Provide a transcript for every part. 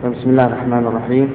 بسم الله الرحمن الرحيم.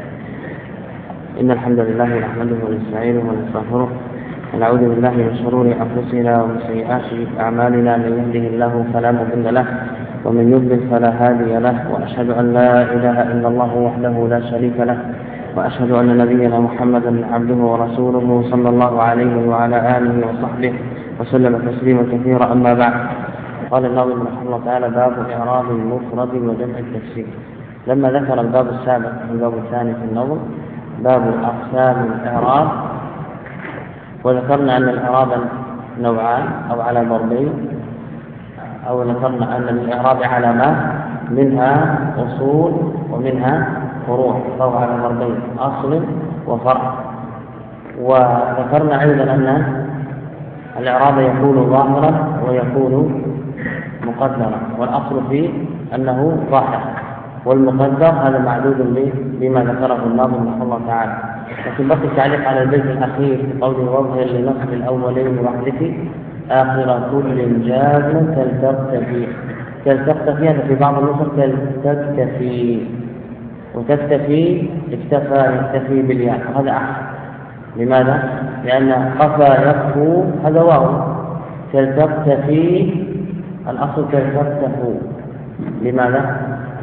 إن الحمد لله نحمده ونستعينه ونستغفره ونعوذ بالله من شرور أنفسنا ومن سيئات أعمالنا. من يهده الله فلا مضل له ومن يضلل فلا هادي له، وأشهد أن لا إله إلا الله وحده لا شريك له، وأشهد أن نبينا محمدا عبده ورسوله صلى الله عليه وعلى آله وصحبه وسلم تسليما كثيرا. أما بعد، قال الناظم رحمه الله تعالى: باب إعراب المفرد وجمع التفسير. لما ذكر الباب السابق الباب الثاني في النظم باب أقسام الإعراب، وذكرنا أن الإعراب نوعان أو على ضربين، أو ذكرنا أن الإعراب علامات منها أصول ومنها فروع، فهو على ضربين: أصل وفرع. وذكرنا أيضا أن الإعراب يكون ظاهرا ويكون مقدرا، والأصل فيه أنه ظاهر، والمقدر هذا معدود بما ذكره الناظم رحمه الله تعالى. لكن بقي التعليق على البيت الأخير في قوله: واظهر لنصب الأولين واحذف آخر كل جاز كالتقتفي. كالتقتفي هذا في بعض النسخ كالتكتفي، وتكتفي اكتفى يكتفي بالياء، وهذا أحسن. لماذا؟ لأن قفى يقفو هذا واو. كالتقتفي الأصل كالتقتفو. لماذا؟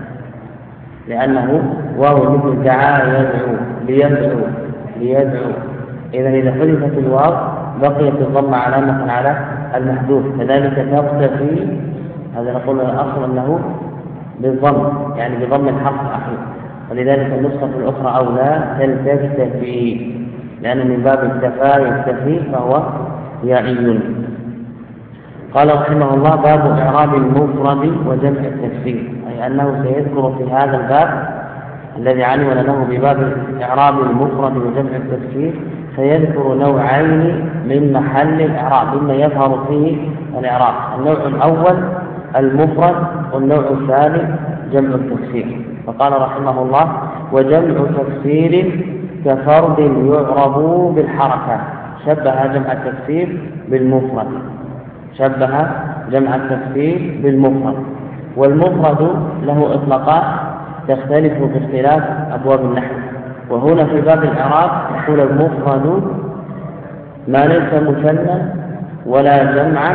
لأنه واو مثل دعا يدعو ليدعو. إذا حذفت الواو بقيت الضمة علامة على المحذوف، كذلك تقتفي هذا نقول الأصل أنه بالضم، يعني بضم الحرف الأخير، ولذلك النسخة الأخرى أولى تلتفتي، لأن من باب اكتفى يكتفي فهو يائي. قال رحمه الله: باب إعراب المفرد وجمع التفسير، أي أنه سيذكر في هذا الباب الذي عنون له بباب إعراب المفرد وجمع التفسير، سيذكر نوعين من محل الإعراب مما يظهر فيه الإعراب. النوع الأول المفرد، والنوع الثاني جمع التفسير. فقال رحمه الله: وجمع تفسير كفرد يعرب بالحركة. شبه جمع التفسير بالمفرد، شبه جمع التفسير بالمفرد. والمفرد له إطلاقات تختلف باختلاف أبواب النحو، وهنا في باب الإعراب يقول: المفرد ما ليس مثنى ولا جمعا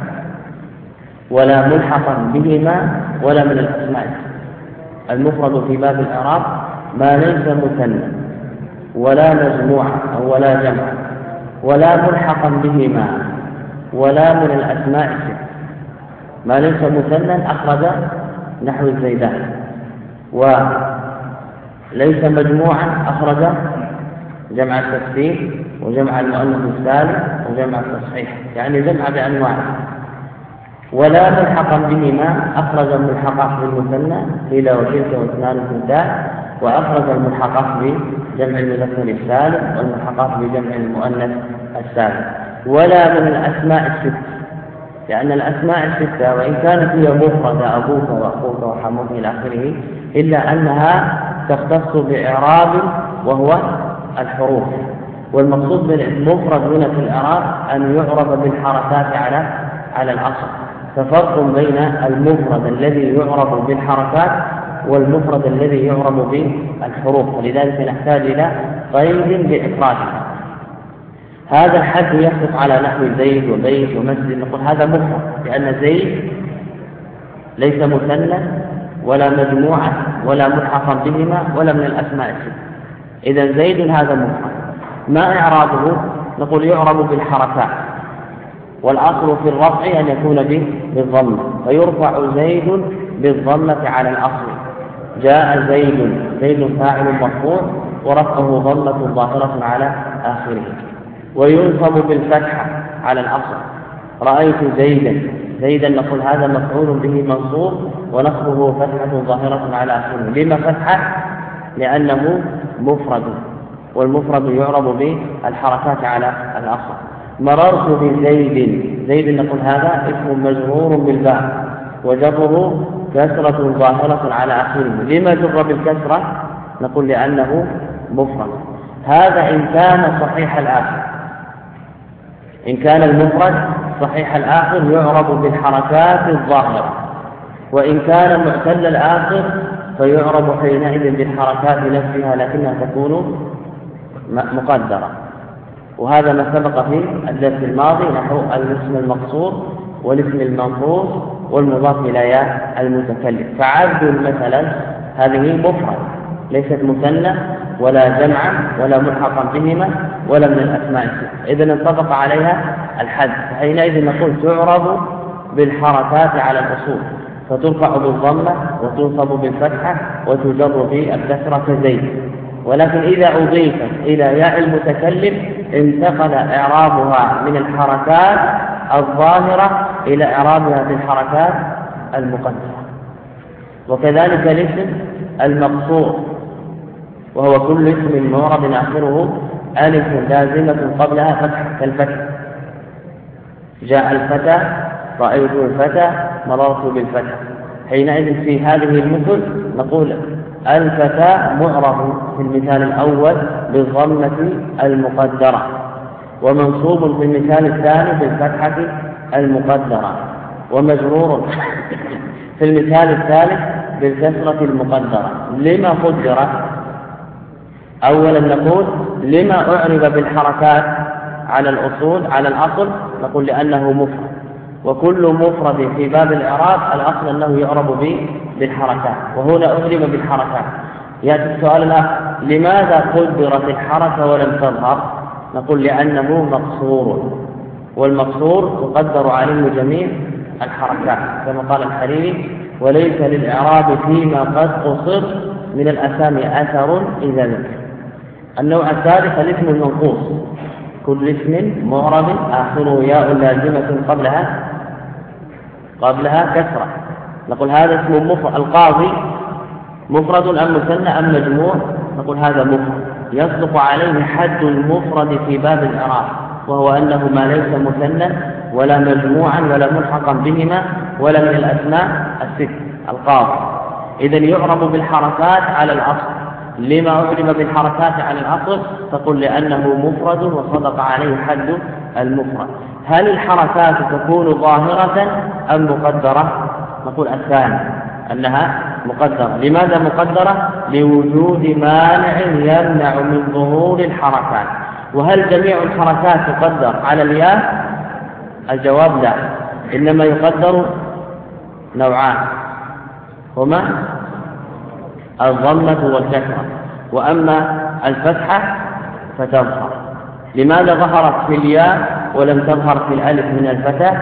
ولا ملحقا بهما ولا من الأسماء. المفرد في باب الإعراب ما ليس مثنى ولا مجموعا ولا جمعا ولا ملحقا بهما ولا من الأسماء الست. ما ليس مثنى أخرج نحو الزيدان، وليس مجموعا أخرج جمع التكسير وجمع المؤنث السالم وجمع التصحيح، يعني جمع بأنواع. ولا ملحقا بهما أخرج الملحقات بالمثنى قيل وتلك واثنان اثنتان، وأخرج الملحقات بجمع المذكر السالم والملحقات بجمع المؤنث السالم. ولا من الأسماء الست، لأن الأسماء الستة وإن كانت هي مفردة أبوك وأخوك وحموك إلى آخره، إلا أنها تختص بإعراب وهو الحروف. والمقصود بالمفرد هنا في الإعراب أن يعرب بالحركات على الأصل. ففرق بين المفرد الذي يعرب بالحركات والمفرد الذي يعرب بالحروف، ولذلك نحتاج إلى قيد بإفراده. هذا الحد يصدق على نحو زيد وبيت ومسجد، نقول هذا مفرد لأن زيد ليس مثنى ولا مجموعة ولا ملحقا بهما ولا من الأسماء الست. إذا زيد هذا مفرد. ما إعرابه؟ نقول يعرب بالحركات، والأصل في الرفع أن يكون بالضمة، فيرفع زيد بالضمة على الأصل. جاء زيد فاعل مرفوع ورفعه ضمة ظاهرة على آخره. وينصب بالفتحة على الأصل. رأيت زيدا نقول هذا مفعول به منصوب ونصبه فتحة ظاهرة على آخره. لما فتحة؟ لأنه مفرد، والمفرد يعرب بالحركات على الأصل. مررت بزيد نقول هذا اسم مجرور بالباء وجره كسرة ظاهرة على آخره. لما جر بالكسرة؟ نقول لأنه مفرد. هذا إن كان صحيح الآخر. إن كان المفرد صحيح الآخر يعرب بالحركات الظاهرة، وإن كان معتل الآخر فيعرب حينئذ بالحركات نفسها لكنها تكون مقدرة. وهذا ما سبق في الدرس الماضي نحو الاسم المقصور والاسم المنقوص والمضاف إلى ياء المتكلم. فعبد مثلا هذه مفرد ليست مثنى ولا جمعا ولا ملحقا بهما ولا من الأسماء الستة، إذن انطبق عليها الحد، فحينئذ نقول تعرب بالحركات على الأصول، فترفع بالضمة وتنصب بالفتحة وتجر بالكسرة كزيد. ولكن إذا أضيفت إلى ياء المتكلم انتقل إعرابها من الحركات الظاهرة إلى إعرابها بالحركات المقدرة. وكذلك الاسم المقصور وهو كل اسم معرب آخره ألف لازمة قبلها فتح كالفتح، جاء الفتى، رأيت الفتى، مررت بالفتى. حينئذ في هذه المثل نقول الفتى معرب في المثال الأول بالضمة المقدرة، ومنصوب في المثال الثاني بالفتحة المقدرة، ومجرور في المثال الثالث بالكسرة المقدرة. لما قدرت؟ أولا نقول لما أعرب بالحركات على الأصل نقول لأنه مفرد، وكل مفرد في باب الإعراب الأصل أنه يعرب بالحركات، وهنا أعرب بالحركات. يأتي السؤال الآخر لماذا قدرت الحركة ولم تظهر؟ نقول لأنه مقصور، والمقصور تقدر عليه جميع الحركات كما قال الحريري وليس للإعراب فيما قد قصر من الأسامي أثر إذا ذكر. النوع الثالث الاسم المنقوص، كل اسم معرب آخره ياء لازمة قبلها كسرة. نقول هذا اسم مفرد. القاضي مفرد أم مثنى أم مجموع؟ نقول هذا مفرد يصدق عليه حد المفرد في باب الإعراب، وهو أنه ما ليس مثنى ولا مجموعا ولا ملحقا بهما ولا من الأسماء الست. القاضي إذن يعرب بالحركات على الأصل. لما أعرب بالحركات على الأصل؟ تقول لأنه مفرد وصدق عليه حد المفرد. هل الحركات تكون ظاهرة أم مقدرة؟ نقول الثاني أنها مقدرة. لماذا مقدرة؟ لوجود مانع يمنع من ظهور الحركات. وهل جميع الحركات تقدر على الياء؟ الجواب لا، إنما يقدر نوعان هما الضمة والكسرة، وأما الفتحة فتظهر. لماذا ظهرت في الياء ولم تظهر في الألف من الفتح؟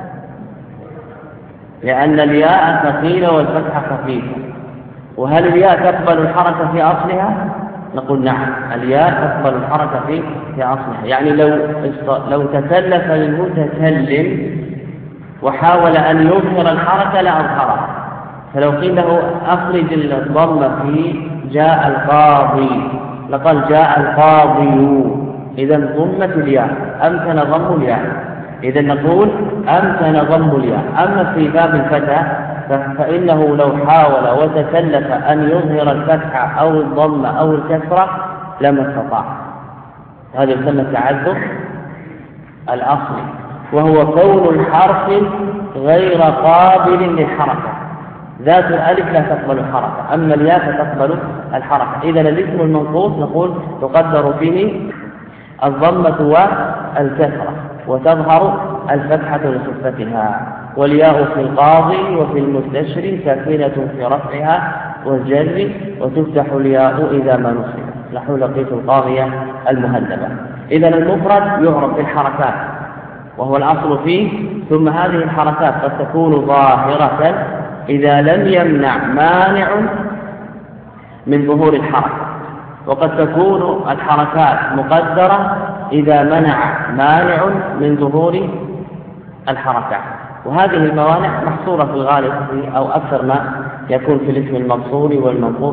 لأن الياء ثقيلة والفتحة خفيفة. وهل الياء تقبل الحركة في أصلها؟ نقول نعم، الياء تقبل الحركة في أصلها. يعني لو تكلف المتكلم وحاول أن يظهر الحركة لأظهرها، فلو قيل له أخرج الضمة في جاء القاضي لقال جاء القاضي، إذن ضمة الياء أمكن ضم الياء، إذن نقول أمكن ضم الياء. أما في باب الفتح فإنه لو حاول وتكلف أن يظهر الفتحة أو الضمة أو الكسرة لما استطاع. هذا يسمى التعذر الأصلي، وهو كون الحرف غير قابل للحركة. ذات الألف لا تقبل الحركة، أما الياء فتقبل الحركة. إذن الاسم المنقوص نقول تقدر فيه الضمة والكسرة وتظهر الفتحة لخفتها. والياء في القاضي وفي المستشري ساكنة في رفعها والجر، وتفتح الياء إذا ما نصب نحو لقيت القاضية المهذبة. إذن المفرد يعرف بالحركات وهو الأصل فيه، ثم هذه الحركات قد تكون ظاهرة إذا لم يمنع مانع من ظهور الحركة، وقد تكون الحركات مقدرة إذا منع مانع من ظهور الحركات. وهذه الموانع محصورة في الغالب أو أكثر ما يكون في الاسم المقصور والمنقوص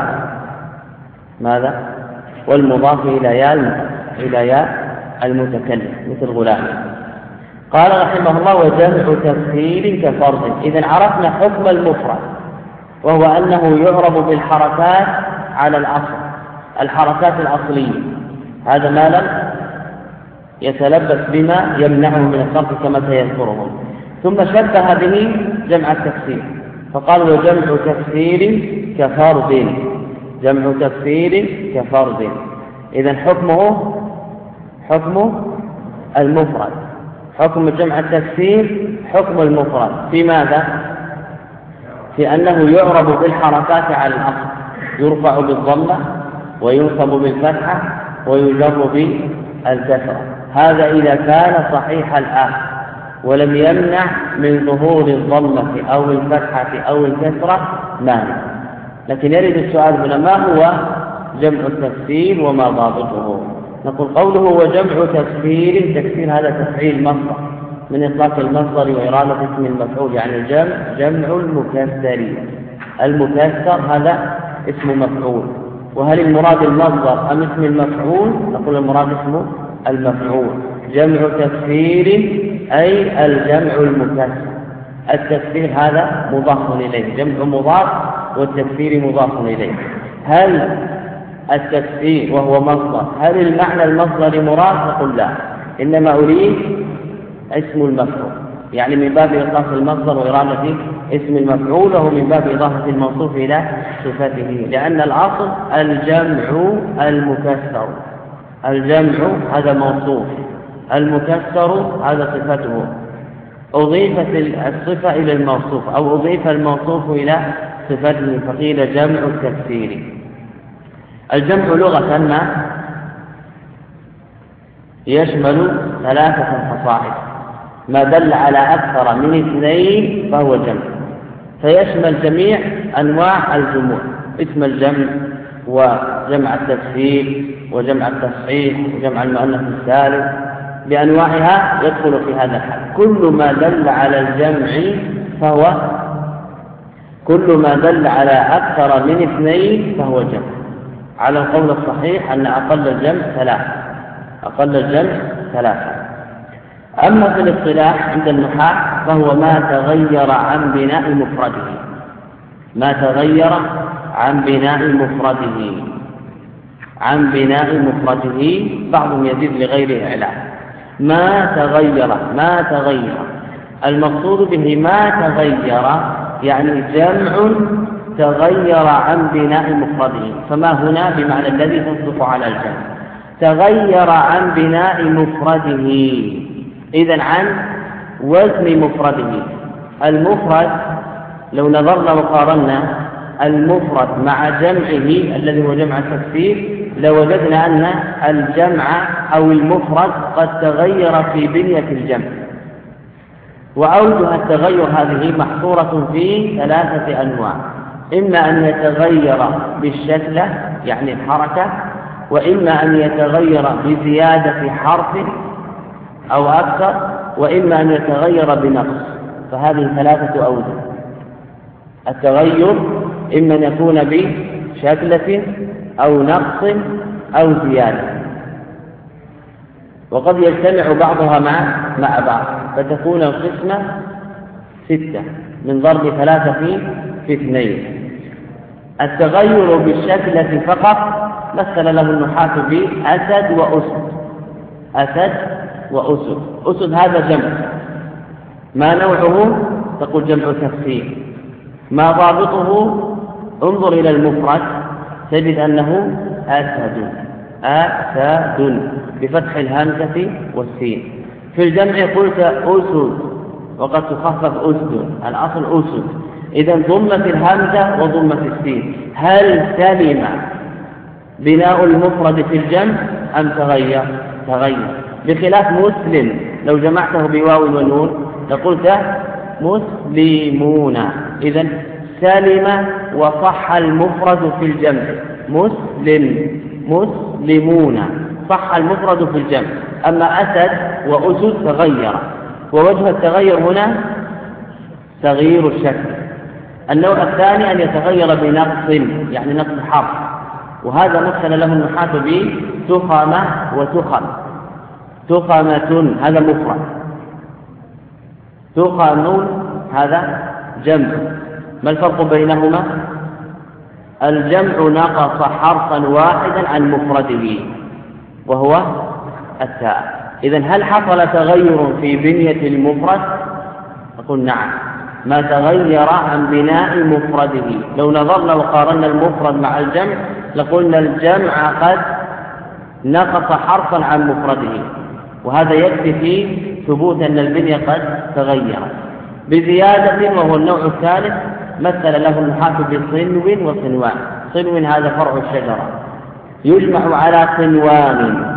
والمضاف إلى ياء المتكلم مثل غلام. قال رحمه الله وجمع تفسير كفرض. إذن عرفنا حكم المفرد وهو أنه يعرب بالحركات على الأصل، الحركات الأصلية، هذا ما لم يتلبس بما يمنعه من الصرف كما سيذكره. ثم شبه به جمع التفسير فقال وجمع تفسير كفرد، جمع تكسير كفرد. إذن حكمه حكم المفرد، حكم جمع التكسير حكم المفرد. في ماذا؟ في أنه يعرب بالحركات على الأصل، يرفع بالضمة وينصب بالفتحة ويجر بالكسرة. هذا إذا كان صحيح الآخر ولم يمنع من ظهور الضمة أو الفتحة أو الكسرة مانع. لكن يرد السؤال هنا: ما هو جمع التكسير وما ضابطه؟ نقول قوله وجمع تكسير، تكسير هذا تفعيل مصدر من إطلاق المصدر وإرادة اسم المفعول، يعني جمع المكسر. المكسر هذا اسم مفعول. وهل المراد المصدر أم اسم المفعول؟ نقول المراد اسم المفعول. جمع تكسير أي الجمع المكسر. التكسير هذا مضاف إليه، جمع مضاف والتكسير مضاف إليه. هل التكسير وهو مصدر، هل المعنى المصدر مراد؟ نقول لا، إنما أريد اسم المفعول، يعني من باب إضافة المصدر وإرادة اسم المفعول، وهو من باب إضافة الموصوف إلى صفته، لأن الأصل الجمع المكسر. الجمع هذا موصوف، المكسر هذا صفته. أضيفت الصفة إلى الموصوف أو أضيف الموصوف إلى صفته فقيل جمع التكسير. الجمع لغة يشمل 3 فصائل: ما دل على أكثر من 2 فهو جمع، فيشمل جميع أنواع الجموع: اسم الجمع وجمع التكسير وجمع التصحيح وجمع المؤنث السالم بأنواعها يدخل في هذا الحال. كل ما دل على الجمع فهو، كل ما دل على أكثر من 2 فهو جمع. على القول الصحيح أن أقل الجمع 3، أقل الجمع 3. أما في الاصطلاح عند النحاة فهو ما تغير عن بناء مفرده، ما تغير عن بناء مفرده، عن بناء مفرده. بعضهم يزيد لغير إعلان. ما تغير المقصود به ما تغير يعني جمع تغير عن بناء مفرده، فما هنا بمعنى الذي تصدق على الجمع. تغير عن بناء مفرده، إذن عن وزن مفرده. المفرد لو نظرنا وقارنا المفرد مع جمعه الذي هو جمع التكسير لوجدنا أن الجمع أو المفرد قد تغير في بنية الجمع. وأوجه التغير هذه محصورة في 3 أنواع: إما أن يتغير بالشكل يعني الحركة، وإما أن يتغير بزيادة حرف أو أكثر، وإما أن يتغير بنقص. فهذه 3 أوجه. التغير إما أن يكون بشكلة أو نقص أو زيادة، وقد يجتمع بعضها مع بعض فتكون القسمة 6 من ضرب 3 في 2. التغير بالشكلة فقط مثل له النحاة بأسد وأسد. أسد وأسد. أسد هذا جمع، ما نوعه؟ تقول جمع تكسير. ما ضابطه؟ انظر إلى المفرد تجد أنه أسد، أسد بفتح الهمزة والسين. في الجمع قلت أسد وقد تخفف أسد، الأصل أسد. إذن ضمت الهمزة وضمت السين. هل سلم بناء المفرد في الجمع أم تغير؟ تغير. بخلاف مسلم لو جمعته بواو ونون لقلت مسلمون. إذن سلم وصح المفرد في الجمع. مسلمون صح المفرد في الجمع. أما أسد وأسد تغير. ووجه التغير هنا تغيير الشكل. النوع الثاني أن يتغير بنقص يعني نقص حرف، وهذا مثل له النحاة بتخمة وتخم. تخمة هذا مفرد، تخم هذا جمع. ما الفرق بينهما؟ الجمع نقص حرفا واحدا عن مفرده وهو التاء. إذن هل حصل تغير في بنية المفرد؟ أقول نعم. ما تغير عن بناء مفرده. لو نظرنا وقارنا المفرد مع الجمع لقلنا الجمع قد نقص حرفا عن مفرده، وهذا يكفي في ثبوت أن البنية قد تغيرت. بزيادة وهو النوع الثالث مثل له النحاة بصنو وصنوان. صنو هذا فرع الشجرة يجمع على صنوان،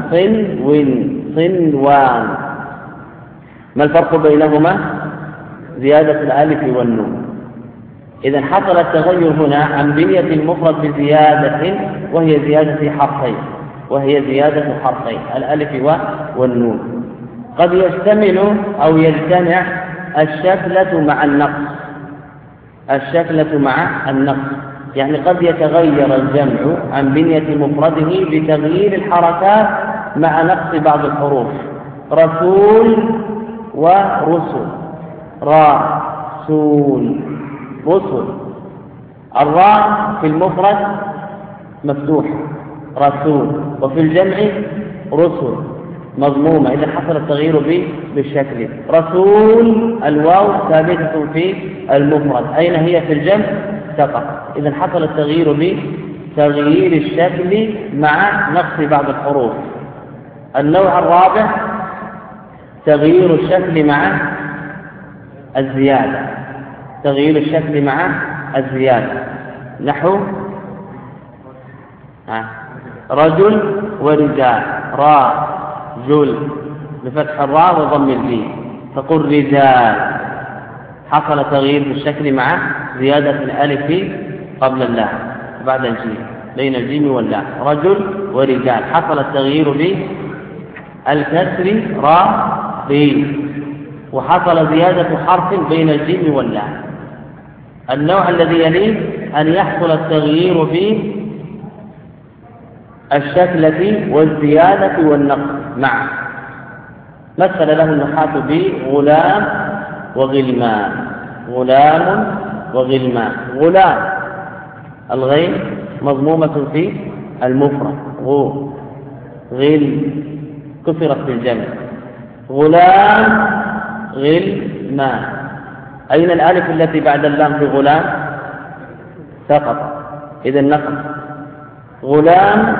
صنوان. ما الفرق بينهما؟ زيادة الألف والنون. إذا حصل التغير هنا عن بنية المفرد بزيادة، وهي زيادة حرفين الألف والنون. قد يشتمل أو يجتمع الشكلة مع النقص، يعني قد يتغير الجمع عن بنية مفرده بتغيير الحركات مع نقص بعض الحروف. رسول ورسل، رسول، رسل. الراء في المفرد مفتوح رسول، وفي الجمع رسل مضمومة. إذا حصل التغيير بالشكل. رسول الواو ثابتة في المفرد، أين هي في الجمع؟ سقط. إذا حصل التغيير بتغيير الشكل مع نقص بعض الحروف. النوع الرابع تغيير الشكل مع الزيادة، نحو رجل ورجال، رجل بفتح الراء وضم الجيم، تقول رجال. حصل تغيير في الشكل مع زيادة الألف قبل اللام بعد الجيم، بين الجيم واللام. رجل ورجال حصل التغيير بالكسر ري، وحصل زيادة حرف بين الجيم واللام. النوع الذي يليه أن يحصل التغيير بالشكلة والزيادة والنقص معا. مثل له النحاة بغلام وغلمان، غلام وغلمان. غلام الغين مضمومة في المفرد، غل كسرت في الجمع. غلام غلمان، أين الألف التي بعد اللام في غلام؟ سقط، إذا نقص. غلام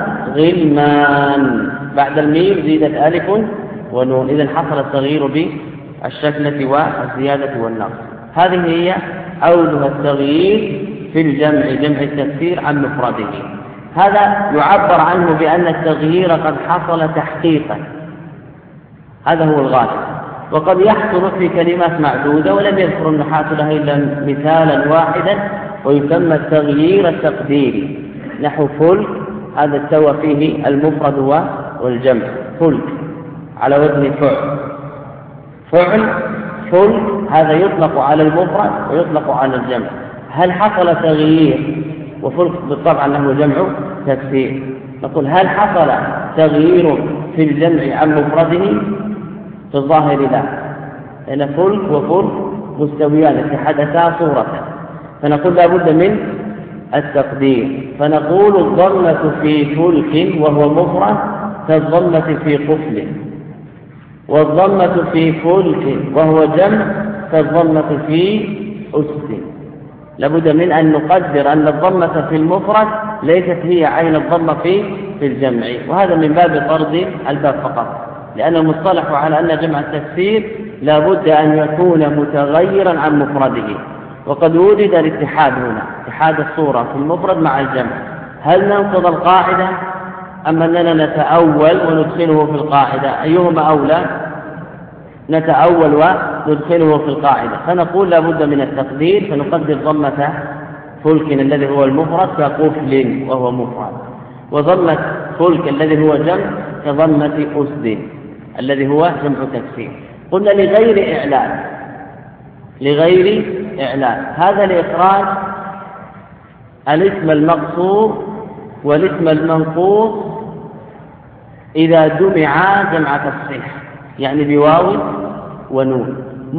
غلمان، بعد الميم زيدت ألف ونون، إذا حصل التغيير بالشكلة والزيادة والنقص. هذه هي أوجه التغيير في الجمع، جمع التكسير عن مفرده. هذا يعبر عنه بأن التغيير قد حصل تحقيقا، هذا هو الغالب. وقد يحصل في كلمات معدودة، ولم يذكر النحاة لها إلا مثالا واحدا، ويسمى التغيير التقديري، نحو فلك، هذا استوى فيه المفرد والجمع. فلك على وزن فعل، فلك هذا يطلق على المفرد ويطلق على الجمع. هل حصل تغيير؟ وفلك بالطبع أنه جمع تكسير. نقول هل حصل تغيير في الجمع عن مفرده؟ في الظاهر لا، لأن فلك وفلك مستويان اتحدتا صورة، فنقول لا بد من التقدير. فنقول الضمة في فلك وهو مفرد كالضمة في قفل، والضمة في فلك وهو جمع كالضمة في أسد. لابد من أن نقدر أن الضمة في المفرد ليست هي عين الضمة في الجمع، وهذا من باب طرد الباب فقط، لأن المصطلح على أن جمع التكسير لابد أن يكون متغيرا عن مفرده. وقد وجد الاتحاد هنا، اتحاد الصورة في المفرد مع الجمع. هل ننقض القاعدة أم أننا نتأول وندخله في القاعدة؟ أيهما أولى؟ نتأول وندخله في القاعدة. فنقول لابد من التقدير، فنقدر ضمة فلك الذي هو المفرد كقفل وهو مفرد، وضمة فلك الذي هو جمع كضمة أسد الذي هو جمع تكسير. قلنا لغير إعلان، هذا لإخراج الاسم المقصور والاسم المنقوص إذا جمعا جمع تصحيح، يعني بواو ونون.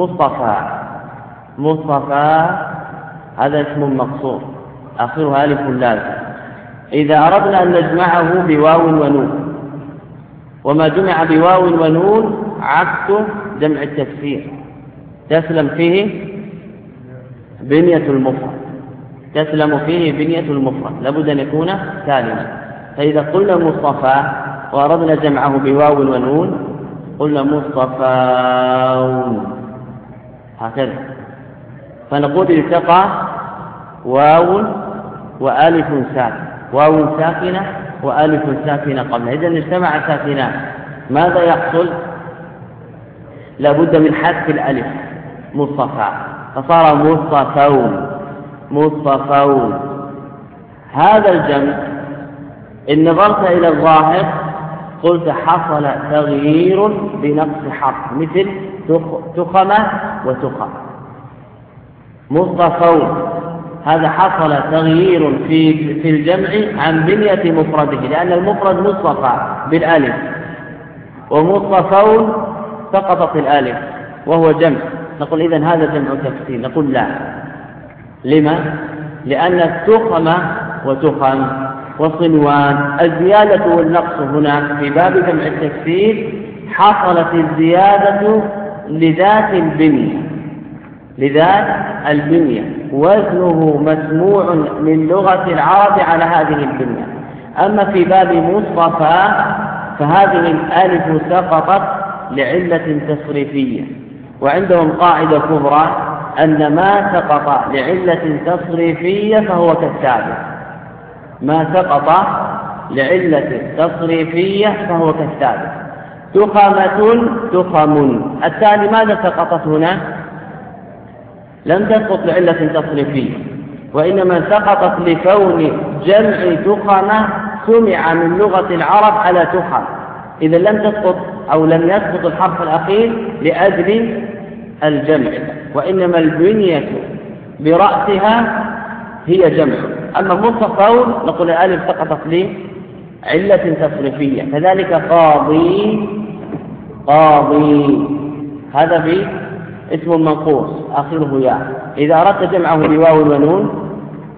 مصطفى هذا اسم مقصور آخرها ألف لازم. إذا أردنا أن نجمعه بواو ونون، وما جمع بواو ونون عكس جمع التكسير، تسلم فيه بنية المفرد، تسلم فيه بنية المفرد، لابد أن يكون سالما. فإذا قلنا مصطفى وأردنا جمعه بواو ونون قلنا مصطفاون هكذا، فنقول التقى واو وألف ساكنة، واو ساكنة وألف ساكنة قبلها، إذا اجتمع ساكنان، ماذا يحصل؟ لابد من حذف الألف مصطفى، فصار مصطفون مصطفون. هذا الجمع إن نظرت إلى الظاهر قلت حصل تغيير بنقص حرف، مثل تخمة وتخم. مصطفون هذا حصل تغيير في الجمع عن بنية مفرده، لأن المفرد مصطفى بالألف، ومصطفون سقطت الألف وهو جمع، نقول إذن هذا جمع تكسير. نقول لا. لما؟ لأن التخمة وتخم وصنوان الزيادة والنقص هنا في باب جمع التكسير حصلت الزيادة لذات البنية، لذات البنية، وزنه مسموع من لغة العرب على هذه البنية. أما في باب مصطفى فهذه الألف سقطت لعلة تصريفية، وعندهم قاعدة كبرى أن ما سقط لعلة تصريفية فهو كالسابق، ما سقط لعلة تصريفية فهو كالسابق. تخمة تخم، التالي ماذا سقطت هنا؟ لم تسقط لعلة تصريفية، وإنما سقطت لكون جمع تخمة سمع من لغة العرب على تخم، إذا لم تسقط أو لم يسقط الحرف الأخير لأجل الجمع، وإنما البنية برأسها هي جمع. أما مصطفون نقول الألف سقطت لعلة تصريفية، كذلك قاضي قاضي هذا اسم منقوص آخره ياء، إذا أردت جمعه بواو ونون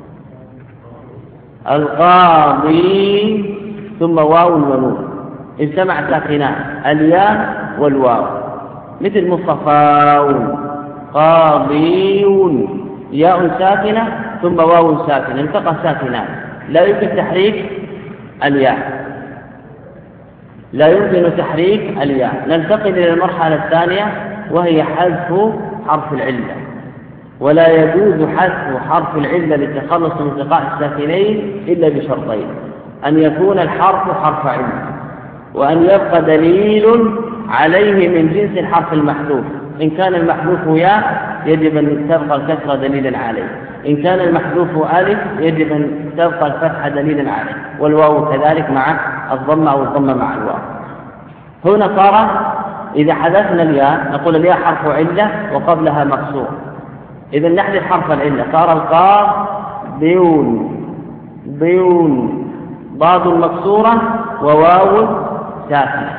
القاضي ثم واو ونون اجتمع ساكنان الياء والواو، مثل مصطفاون قاضيون، ياء ساكنة ثم واو ساكنة التقى ساكنان، لا يمكن تحريك الياء، لا يمكن تحريك الياء. ننتقل إلى المرحلة الثانية وهي حذف حرف العلة، ولا يجوز حذف حرف العلة للتخلص من التقاء الساكنين إلا بشرطين: أن يكون الحرف حرف علة، وأن يبقى دليل عليه من جنس الحرف المحذوف. إن كان المحذوف ياء يجب أن تبقى الكسرة دليلا عليه، إن كان المحذوف ألف يجب أن تبقى الفتحة دليلا عليه، والواو كذلك مع الضمة أو الضمة مع الواو. هنا صار إذا حذفنا الياء نقول الياء حرف علة وقبلها مكسور، إذا نحذف حرف العلة صار القاف بيون بيون، ضاد مكسورة وواو ساكنة.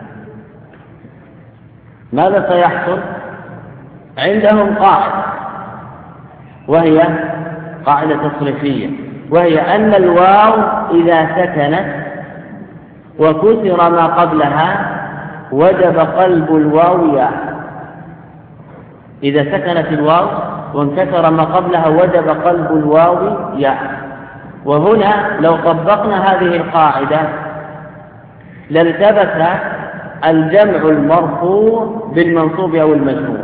ماذا سيحصل؟ عندهم قاعدة وهي قاعدة تصريفية، وهي أن الواو إذا سكنت وكسر ما قبلها وجب قلب الواو ياء. إذا سكنت الواو وانكسر ما قبلها وجب قلب الواو ياء. وهنا لو طبقنا هذه القاعدة لالتبس الجمع المرفوع بالمنصوب أو المجموع،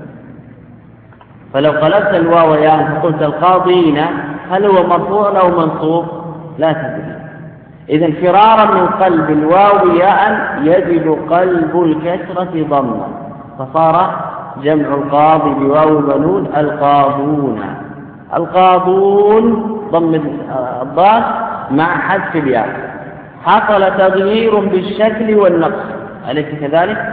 فلو قلبت الواو ياء فقلت القاضين هل هو مرفوع أو منصوب؟ لا تدري. إذا فرارا من قلب الواو ياء يجب قلب الكسرة ضما، فصار جمع القاضي بواو ونون القاضون، القاضون ضم الضاد مع حذف الياء. حصل تغيير بالشكل والنقص، أليس كذلك؟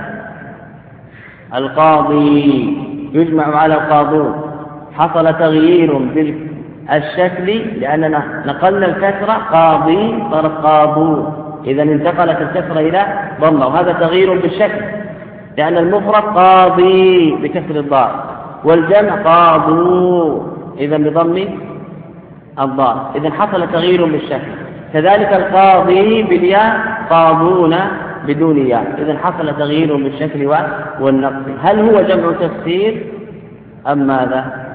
القاضي يجمع على القاضون، حصل تغيير بالشكل لأننا نقلنا الكسرة قاضي صارت قاضو، إذا انتقلت الكسرة إلى ضمة، وهذا تغيير بالشكل لأن المفرد قاضي بكسر الضاد والجمع قاضو إذا بضم الضاد، إذا حصل تغيير بالشكل. كذلك القاضي بالياء قاضون بدون ياء، إذا حصل تغيير بالشكل والنقص. هل هو جمع تفسير أم ماذا؟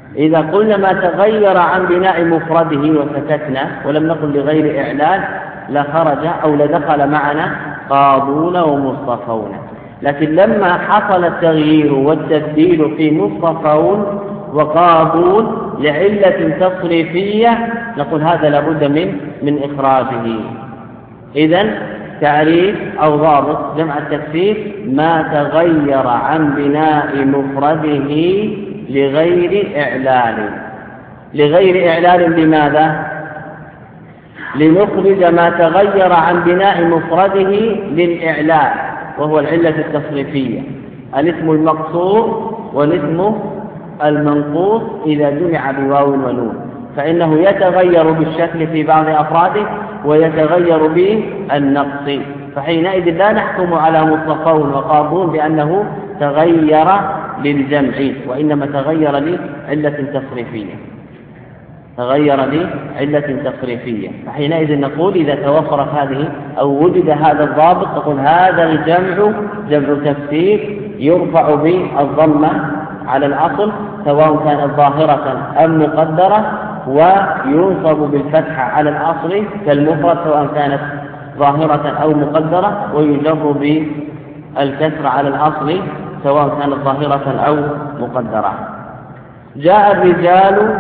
إذا قلنا ما تغير عن بناء مفرده وسكتنا ولم نقل لغير إعلان لخرج أو لدخل معنا قاضون ومصطفون. لكن لما حصل التغيير والتبديل في مصطفون وقاضون لعلة تصريفية نقول هذا لابد من إخراجه. إذن تعريف أو ضابط جمع التكسير ما تغير عن بناء مفرده لغير إعلان. لغير إعلان بماذا؟ لنخرج ما تغير عن بناء مفرده للإعلان، وهو العلة التصريفية، الاسم المقصور والاسم المنقوص إذا جمع بواو ونون، فإنه يتغير بالشكل في بعض أفراده ويتغير بالنقص، فحينئذ لا نحكم على مصطفون وقاضون بأنه تغير للجمع، وإنما تغير لعلة تصريفية، تغير لعلة تصريفية. فحينئذ نقول إذا توفرت هذه أو وجد هذا الضابط تقول هذا الجمع جمع تكسير يرفع بالضمة على الأصل سواء كانت ظاهرة أم مقدرة، وينصب بالفتحة على الأصل كالمفرد سواء كانت ظاهرة أو مقدرة، ويجر بالكسر على الأصل سواء كانت ظاهرة أو مقدرة. جاء الرجال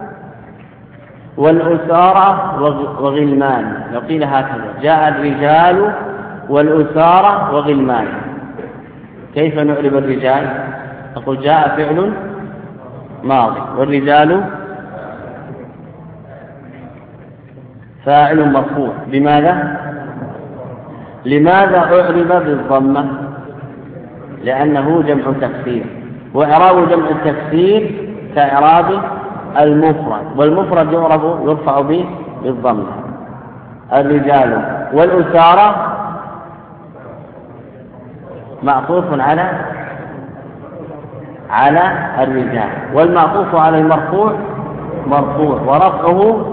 والأسارة وغلمان، لو قيل هكذا جاء الرجال والأسارة وغلمان، كيف نعرب الرجال؟ نقول جاء فعل ماضي والرجال فاعل مرفوع. بماذا؟ لماذا أعرب بالضمة؟ لأنه جمع تكسير، وإعراب جمع التكسير كإعراب المفرد، والمفرد يرفع به بالضمة. الرجال والأسارة معطوف على الرجال، والمعطوف على المرفوع مرفوع ورفعه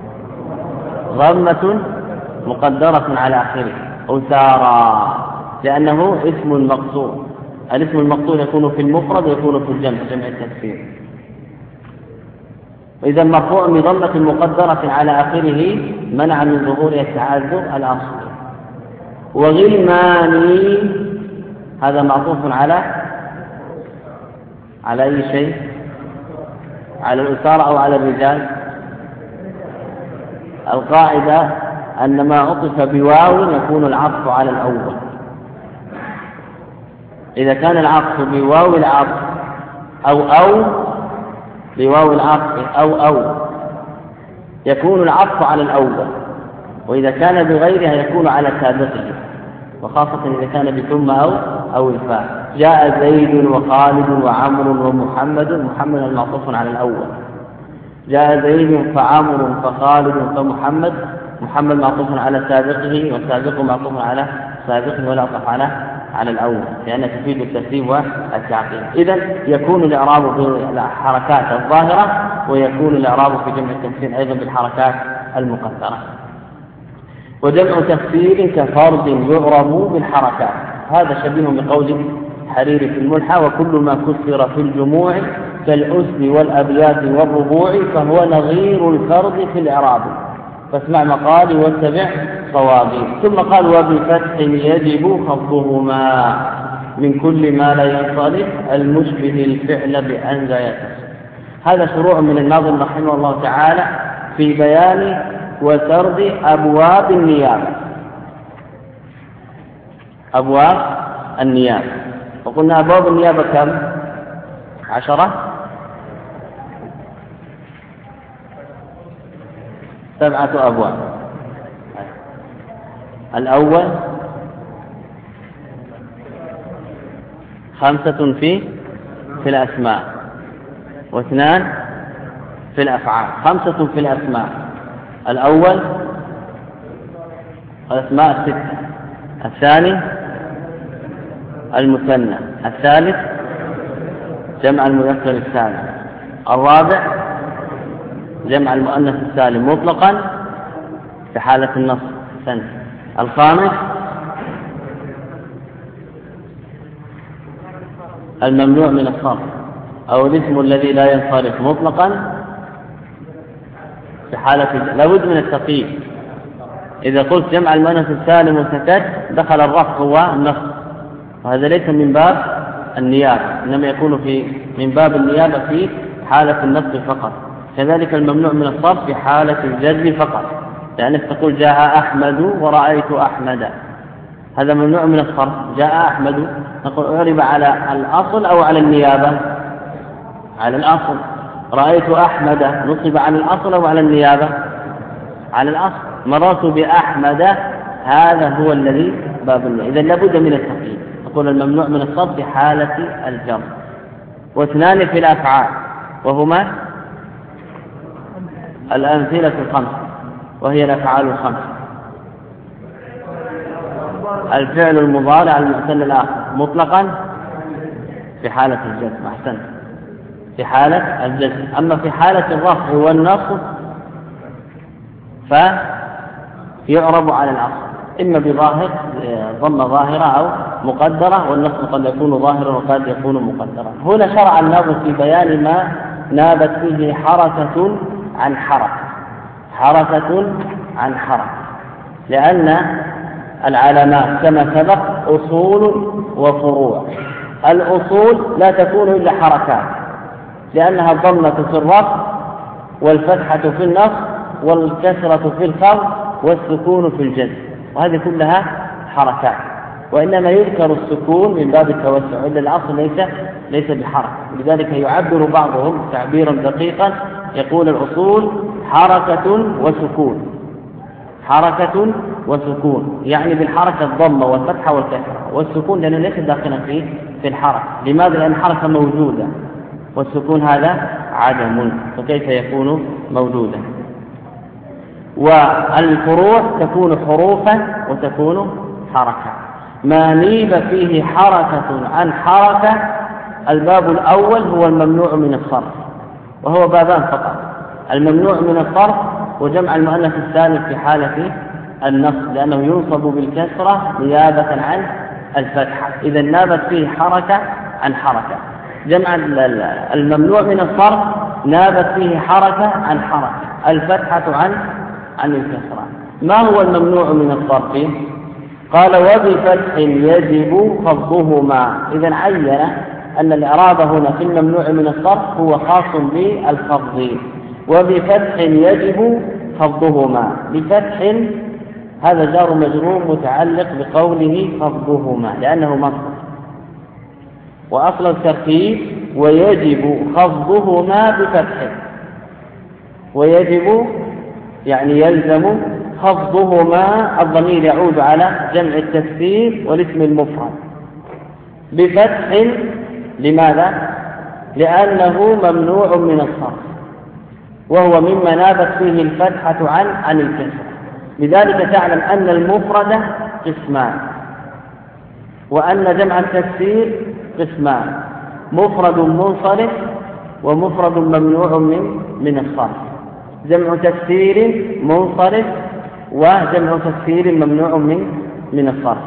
ضمة مقدرة على آخره أسارى، لأنه اسم مقصور. الاسم المقصور يكون في المفرد ويكون في الجمع، جمع التكسير. إذا مرفوع بضمة مقدرة على آخره منع من ظهور التعذر الأصلي. وغلماني هذا معطوف على أي شيء؟ على الأسارة أو على الرجال؟ القاعدة أن ما عطف بواو يكون العطف على الأول. إذا كان العطف بواو العطف أو بواو العطف أو يكون العطف على الأول، وإذا كان بغيرها يكون على سابقه، وخاصة إذا كان بثم أو الفاء. جاء زيد وخالد وعمر ومحمد، محمد المعطوف على الأول. جاء زيد فعمر فخالد فمحمد، محمد معطوف على سابقه، والسابق معطوف على سابقه ولا يعطف على الأول، لأنها تفيد الترتيب والتعقيب. إذن يكون الإعراب بالحركات الظاهرة، ويكون الإعراب في جمع التكسير أيضا بالحركات المقدرة. وجمع تكسير كفرد يعرب بالحركات، هذا شبيه بقول حريري في الملحى: وكل ما كسر في الجموع كالأسد والأبيات والربوع فهو نظير الفرد في الإعراب، فاسمع مقالي واتبع صوابي. ثم قال: وبفتح يجب خفضهما من كل ما لا ينصرف المشبه الفعل بأن لا يتصل. هذا شروع من الناظم رحمه الله تعالى في بيان وسرد أبواب النيابة. أبواب النيابة، وقلنا أبواب النيابة كم؟ 10 7 أبواب. الأول 5 في الأسماء، و2 في الأفعال. 5 في الأسماء: الأول الأسماء 6، الثاني المثنى، الثالث جمع المذكر السالم، الرابع جمع المؤنث السالم مطلقا في حالة النص الثاني، الخامس الممنوع من الصرف أو الاسم الذي لا ينصرف مطلقا في حالة لابد من التقييد. إذا قلت جمع المؤنث السالم وسكت دخل الرفع والنصب، وهذا ليس من باب النيابة، إنما يكون من باب النيابة في حالة النصب فقط. كذلك الممنوع من الصرف في حالة الجر فقط، لأنك تقول جاء أحمد ورأيت أحمد، هذا ممنوع من الصرف. جاء أحمد نقول أعرب على الأصل أو على النيابة؟ على الأصل. رأيت أحمد نصب على الأصل أو على النيابة؟ على الأصل. مررت بأحمد هذا هو الذي باب النيابة. إذن لابد من التقييد. نقول الممنوع من الصرف في حالة الجر. واثنان في الأفعال وهما الأمثلة الخمسة، وهي الأفعال الخمسة: الفعل المضارع المثنى الآخر مطلقا في حالة الجزم، أحسنت، في حالة الجزم. أما في حالة الرفع والنصب فيعرب على الأصل، إما بظاهر ضمة ظاهرة أو مقدرة، والنصب قد يكون ظاهرا وقد يكون مقدرا. هنا شرع الناظم في بيان ما نابت فيه حركة عن حركة، حركة عن حركة، لأن العلامات كما سبق أصول وفروع. الأصول لا تكون إلا حركات، لأنها الضمة في الرفع والفتحة في النصب والكسرة في الخفض والسكون في الجزم، وهذه كلها حركات، وإنما يذكر السكون من باب التوسع، إلا الأصل ليس بحركة. لذلك يعبر بعضهم تعبيرا دقيقا يقول الأصول حركة وسكون، حركة وسكون، يعني بالحركة الضمة والفتحة والكسرة، والسكون لأنه ليس داخلا في الحركة. لماذا؟ لأن الحركة موجودة والسكون هذا عدم، فكيف يكون موجودا؟ والفروع تكون حروفا وتكون حركة. ما نيب فيه حركة عن حركة الباب الأول هو الممنوع من الصرف، وهو بابان فقط: الممنوع من الصرف وجمع المؤنث السالم في حالة النصب، لأنه ينصب بالكسرة نيابة عن الفتحة، إذا نابت فيه حركة عن حركة. جمع الممنوع من الصرف نابت فيه حركة عن حركة، الفتحة عن الكسرة. ما هو الممنوع من الصرف؟ قال: وبفتح يجب خفضهما. إذا عين أن الإعراب هنا في الممنوع من الصرف هو خاص بالخفض. وبفتح يجب خفضهما، بفتح هذا جار مجرور متعلق بقوله خفضهما لأنه مصدر، وأصل التركيب ويجب خفضهما بفتح، ويجب يعني يلزم خفضهما، الضمير يعود على جمع التكسير والاسم المفرد بفتح. لماذا؟ لأنه ممنوع من الصرف، وهو مما نابت فيه الفتحة عن الكسر. لذلك تعلم أن المفرد قسمان، وأن جمع التكسير قسمان: مفرد منصرف ومفرد ممنوع من الصرف. جمع تكسير منصرف وجمع تكسير ممنوع من الصرف.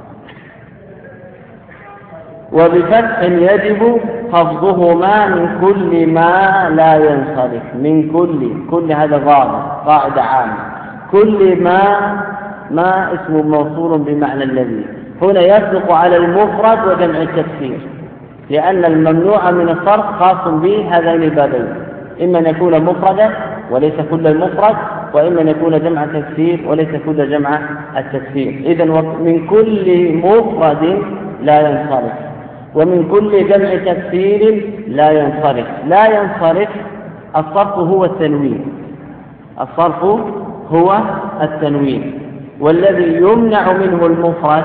وبفتح يجب خفضهما من كل ما لا ينصرف. من كل هذا قاعدة عامة. كل ما اسم موصول بمعنى الذي، هنا يصدق على المفرد وجمع التكسير، لأن الممنوع من الصرف خاص بهذين البابين: إما أن يكون مفردا وليس كل المفرد، وإما أن يكون جمع تكسير وليس كل جمع التكسير. إذن من كل مفرد لا ينصرف، ومن كل جمع تكسير لا ينصرف. لا ينصرف الصرف هو التنوين، الصرف هو التنوين، والذي يمنع منه المفرد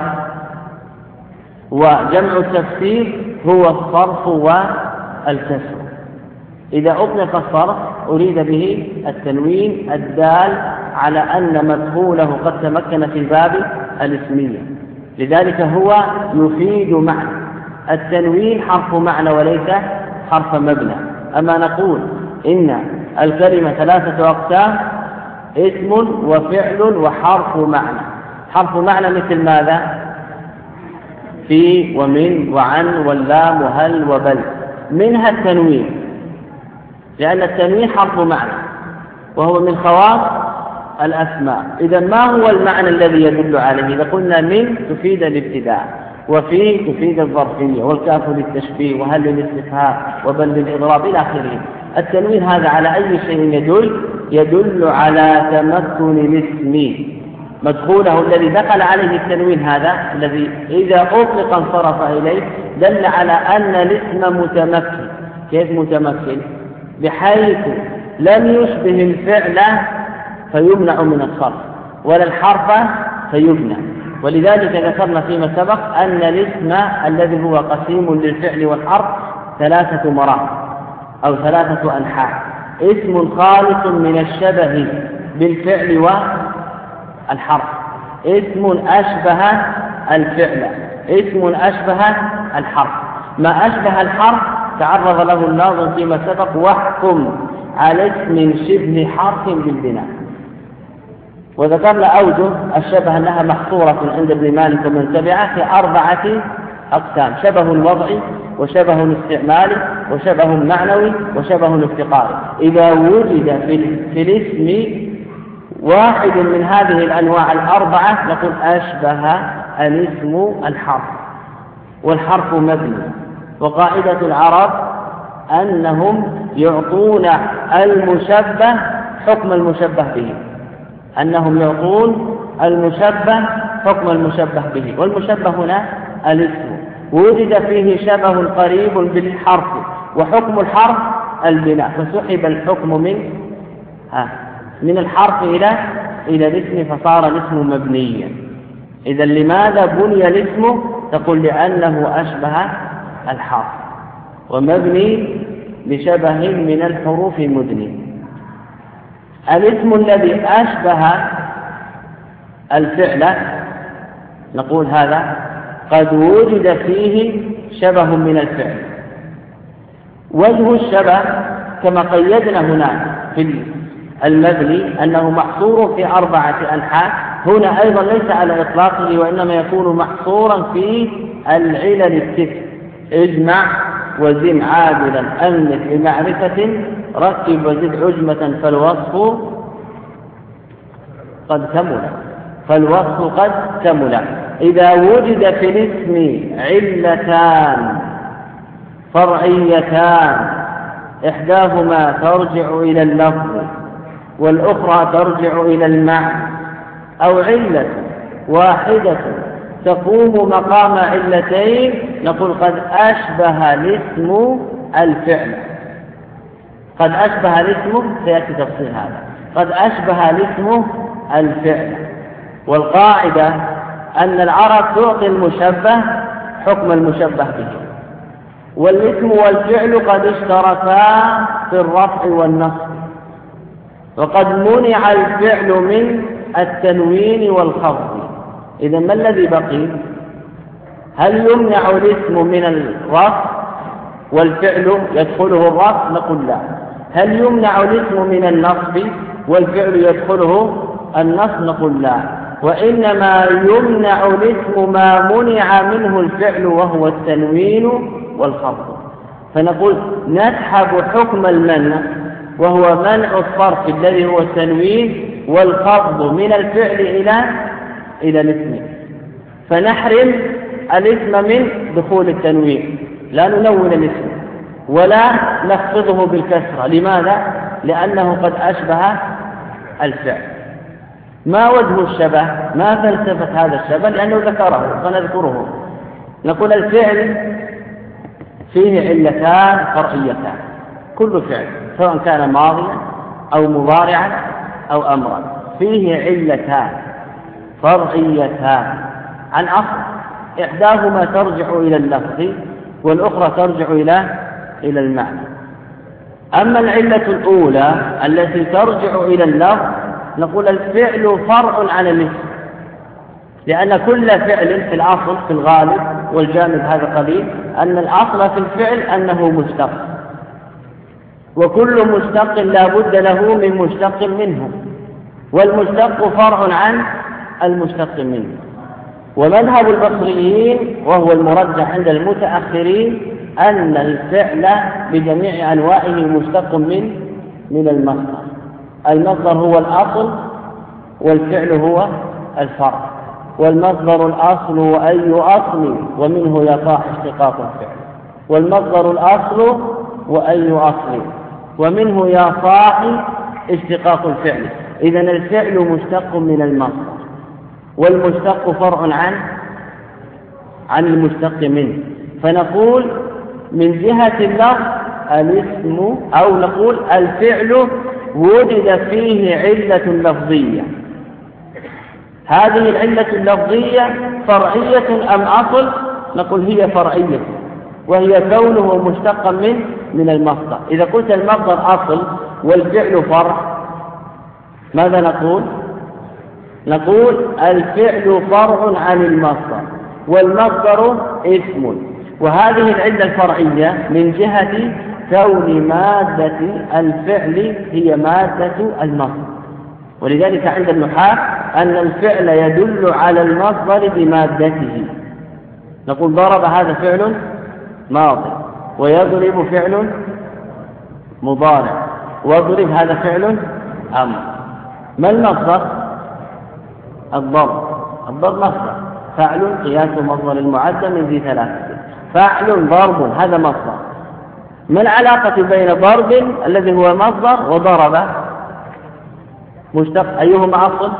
وجمع التكسير هو الصرف والكسر. إذا أطلق الصرف أريد به التنوين الدال على أن مدخوله قد تمكن في الباب الاسمية، لذلك هو يفيد معنى. التنوين حرف معنى وليس حرف مبنى. أما نقول إن الكلمة 3 أقسام: اسم وفعل وحرف معنى. حرف معنى مثل ماذا؟ في ومن وعن واللام وهل وبل. منها التنوين، لأن التنوين حرف معنى وهو من خواص الأسماء. إذا ما هو المعنى الذي يدل عليه؟ إذا قلنا من تفيد الابتداء، وفي تفيد الظرفية، والكاف للتشبيه، وهل للاستفهام، وبل للإضراب إلى آخره. التنوين هذا على أي شيء يدل على تمكن الاسم، مدخوله الذي دخل عليه التنوين هذا الذي إذا أطلق انصرف إليه دل على أن الاسم متمكن. كيف متمكن؟ بحيث لم يشبه الفعل فيمنع من الصرف ولا الحرف فيبنى. ولذلك ذكرنا فيما سبق أن الاسم الذي هو قسيم للفعل والحرف 3 مراتب أو 3 أنحاء: اسم خالص من الشبه بالفعل والحرف، اسم أشبه الفعل، اسم أشبه الحرف. ما أشبه الحرف تعرض له الناظم فيما سبق: واحكم على اسم شبه حرف بالبناء. وذكرنا أوجه الشبه أنها محصورة عند ابن مالك ومن تبعه في 4 أقسام: شبه وضعي، وشبه استعمالي، وشبه معنوي، وشبه افتقاري. إذا وجد في الاسم واحد من هذه الأنواع 4 نقول أشبه الاسم الحرف، والحرف مبني. وقاعدة العرب أنهم يعطون المشبه حكم المشبه به، أنهم يعطون المشبه حكم المشبه به. والمشبه هنا الاسم وجد فيه شبه قريب بالحرف، وحكم الحرف البناء، فسحب الحكم من الحرف إلى الاسم فصار الاسم مبنيا. إذا لماذا بني الاسم؟ تقول لأنه أشبه الحرف ومبني لشبه من الحروف مدني. الاسم الذي أشبه الفعل نقول هذا قد وجد فيه شبه من الفعل. وجه الشبه كما قيدنا هنا في المبني أنه محصور في 4 أنحاء، هنا أيضا ليس على إطلاقه، وإنما يكون محصورا في العلل 6: اجمع وزن عادلا، أملك بمعرفة، ركب وزد عجمة، فالوصف قد كمل. إذا وجد في الاسم علتان فرعيتان إحداهما ترجع إلى اللفظ والأخرى ترجع إلى المعنى، أو علة واحدة تقوم مقام علتين، نقول قد أشبه الاسم الفعل. قد أشبه الاسم، سيأتي تفصيل هذا، قد أشبه الاسم الفعل. والقاعدة أن العرب تعطي المشبه حكم المشبه به، والاسم والفعل قد اشتركا في الرفع والنصب، وقد منع الفعل من التنوين والخفض. إذا ما الذي بقي؟ هل يمنع الاسم من الرفع والفعل يدخله الرفع؟ نقول لا. هل يمنع الاسم من النصب والفعل يدخله النصب؟ نقول لا. وإنما يمنع الاسم ما منع منه الفعل وهو التنوين والخفض. فنقول نسحب حكم المنع وهو منع الصرف الذي هو التنوين والخفض من الفعل إلى الاسم، فنحرم الاسم من دخول التنوين، لا ننون الاسم ولا نخفضه بالكسرة. لماذا؟ لأنه قد أشبه الفعل. ما وجه الشبه؟ ما فلسفة هذا الشبه؟ لأنه ذكره فنذكره. نقول الفعل فيه علتان فرعيتان، كل فعل سواء كان ماضيا أو مضارعا أو أمرا فيه علتان فرعيتان عن أصل، إحداهما ترجع إلى اللفظ والأخرى ترجع إلى المعنى. أما العلة الأولى التي ترجع إلى اللفظ نقول الفعل فرع عن الاسم، لأن كل فعل في الأصل في الغالب والجامد هذا قليل أن الأصل في الفعل أنه مشتق، وكل مشتق لا بد له من مشتق منه، والمشتق فرع عن المشتق منه. ومذهب البصريين وهو المرجح عند المتأخرين أن الفعل بجميع أنواعه مشتق من المصدر. المصدر هو الأصل والفعل هو الفرع، والمصدر الأصل هو أي أصل ومنه يقع اشتقاق الفعل، والمصدر الأصل وأي أصل ومنه يقع اشتقاق الفعل. إذن الفعل مشتق من المصدر، والمشتق فرع عن المشتق منه. فنقول من جهة اللفظ الاسم، أو نقول الفعل وجد فيه علة لفظية. هذه العلة اللفظية فرعية أم أصل؟ نقول هي فرعية، وهي كونه مشتقا من المصدر. إذا قلت المصدر أصل والفعل فرع، ماذا نقول؟ نقول الفعل فرع عن المصدر والمصدر اسم. وهذه العلة الفرعية من جهة كون مادة الفعل هي مادة المصدر. ولذلك عند النحاة أن الفعل يدل على المصدر بمادته. نقول ضرب هذا فعل ماضي، ويضرب فعل مضارع، واضرب هذا فعل أمر. ما المصدر؟ الضرب مصدر، فعل قياس مصدر المعدى من ذي ثلاثة. فعل ضرب هذا مصدر. ما العلاقة بين ضرب الذي هو مصدر وضرب مشتق؟ أيهما أصل؟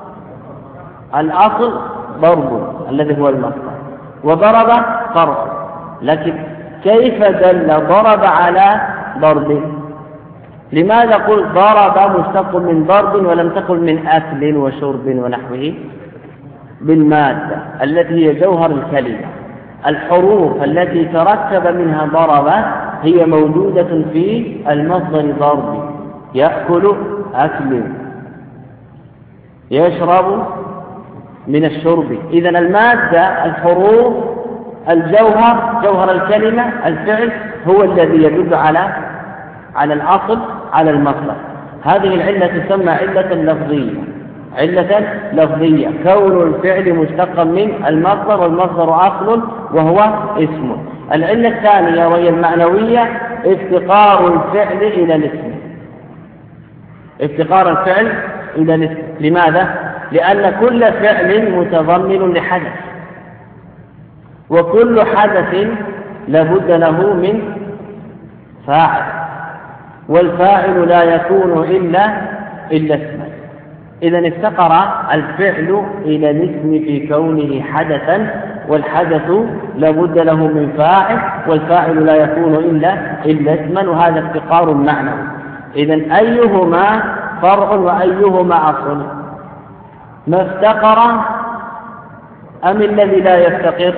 الأصل ضرب الذي هو المصدر، وضرب فرع. لكن كيف دل ضرب على ضرب؟ لماذا قل ضرب مشتق من ضرب ولم تقل من أكل وشرب ونحوه؟ بالمادة التي هي جوهر الكلمة. الحروف التي تركب منها ضرب هي موجودة في المصدر ضرب. يأكل أكل، يشرب من الشرب. إذن المادة الحروف جوهر الكلمة الفعل هو الذي يدل على الأصل على المصدر. هذه العلة تسمى علة لفظية، كون الفعل مشتقا من المصدر والمصدر أصل وهو اسم. العلة الثانية وهي المعنوية افتقار الفعل إلى الاسم. افتقار الفعل إلى الاسم. لماذا؟ لأن كل فعل متضمن لحدث، وكل حدث لابد له من فاعل، والفاعل لا يكون إلا اسما. إذن افتقر الفعل إلى الاسم في كونه حدثا، والحدث لابد له من فاعل، والفاعل لا يكون إلا اسما، وهذا افتقار معنوي. إذن أيهما فرع وأيهما أصل؟ ما افتقر أم الذي لا يفتقر؟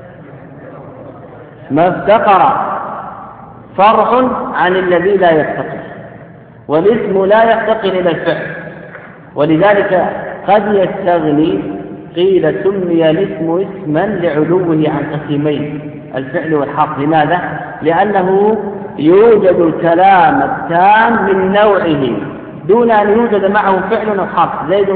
ما افتقر فرع عن الذي لا يفتقر، والاسم لا يفتقر إلى الفعل. ولذلك قد يستغني، قيل سمي الاسم اسما لعلوه عن قسمين الفعل والحرف. لماذا؟ لأنه يوجد الكلام التام من نوعه دون أن يوجد معه فعل أو حرف.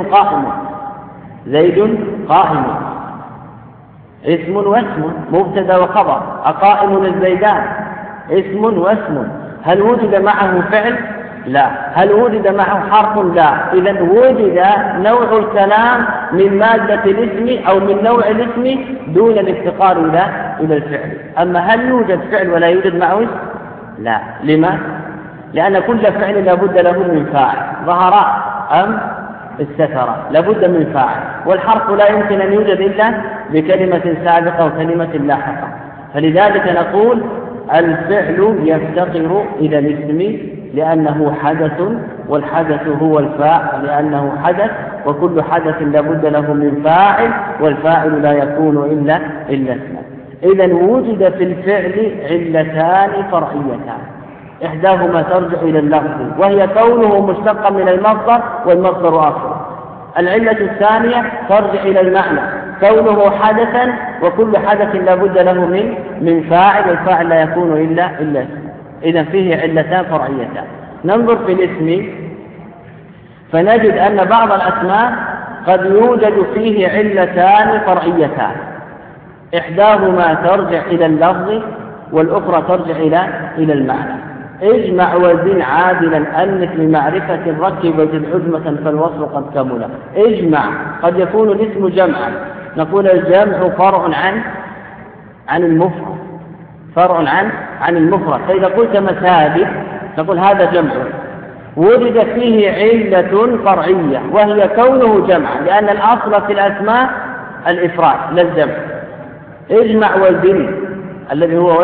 زيد قائم اسم واسم، مبتدا وخبر. أقائم الزيدان اسم واسم. هل وجد معه فعل؟ لا. هل وجد معه حرف؟ لا. إذن وجد نوع الكلام من مادة الاسم أو من نوع الاسم دون الافتقار إلى الفعل. أما هل يوجد فعل ولا يوجد معه اسم؟ لا. لما؟ لأن كل فعل لابد له من فاعل، ظهر أم استتر، لابد من فاعل. والحرف لا يمكن أن يوجد إلا بكلمة سابقة وكلمة لاحقة. فلذلك نقول الفعل يفتقر إلى الاسم لأنه حدث، والحدث هو الفاعل لأنه حدث، وكل حدث لابد له من فاعل، والفاعل لا يكون إلا اسما. إذن وجد في الفعل علتان فرعيتان، إحداهما ترجع إلى اللفظ وهي كونه مشتقا من المصدر والمصدر أصل. العلة الثانية ترجع إلى المعنى، كونه حدثا، وكل حدث لابد له من فاعل، والفاعل لا يكون إلا اسم. إذن فيه علتان فرعيتان. ننظر في الاسم فنجد أن بعض الأسماء قد يوجد فيه علتان فرعيتان، إحداهما ترجع إلى اللفظ والأخرى ترجع إلى المعنى. اجمع وزن عادلا أنف بمعرفة ركب وزن عزمة فالوصل قد كمل. اجمع قد يكون الاسم جمعا، نقول الجمع فرع عن المفرد، فرع عن المفرد. فإذا قلت مساجد نقول هذا جمع ورد فيه علة فرعية وهي كونه جمعا، لأن الأصل في الأسماء الإفراد لا الجمع. اجمع وزن الذي هو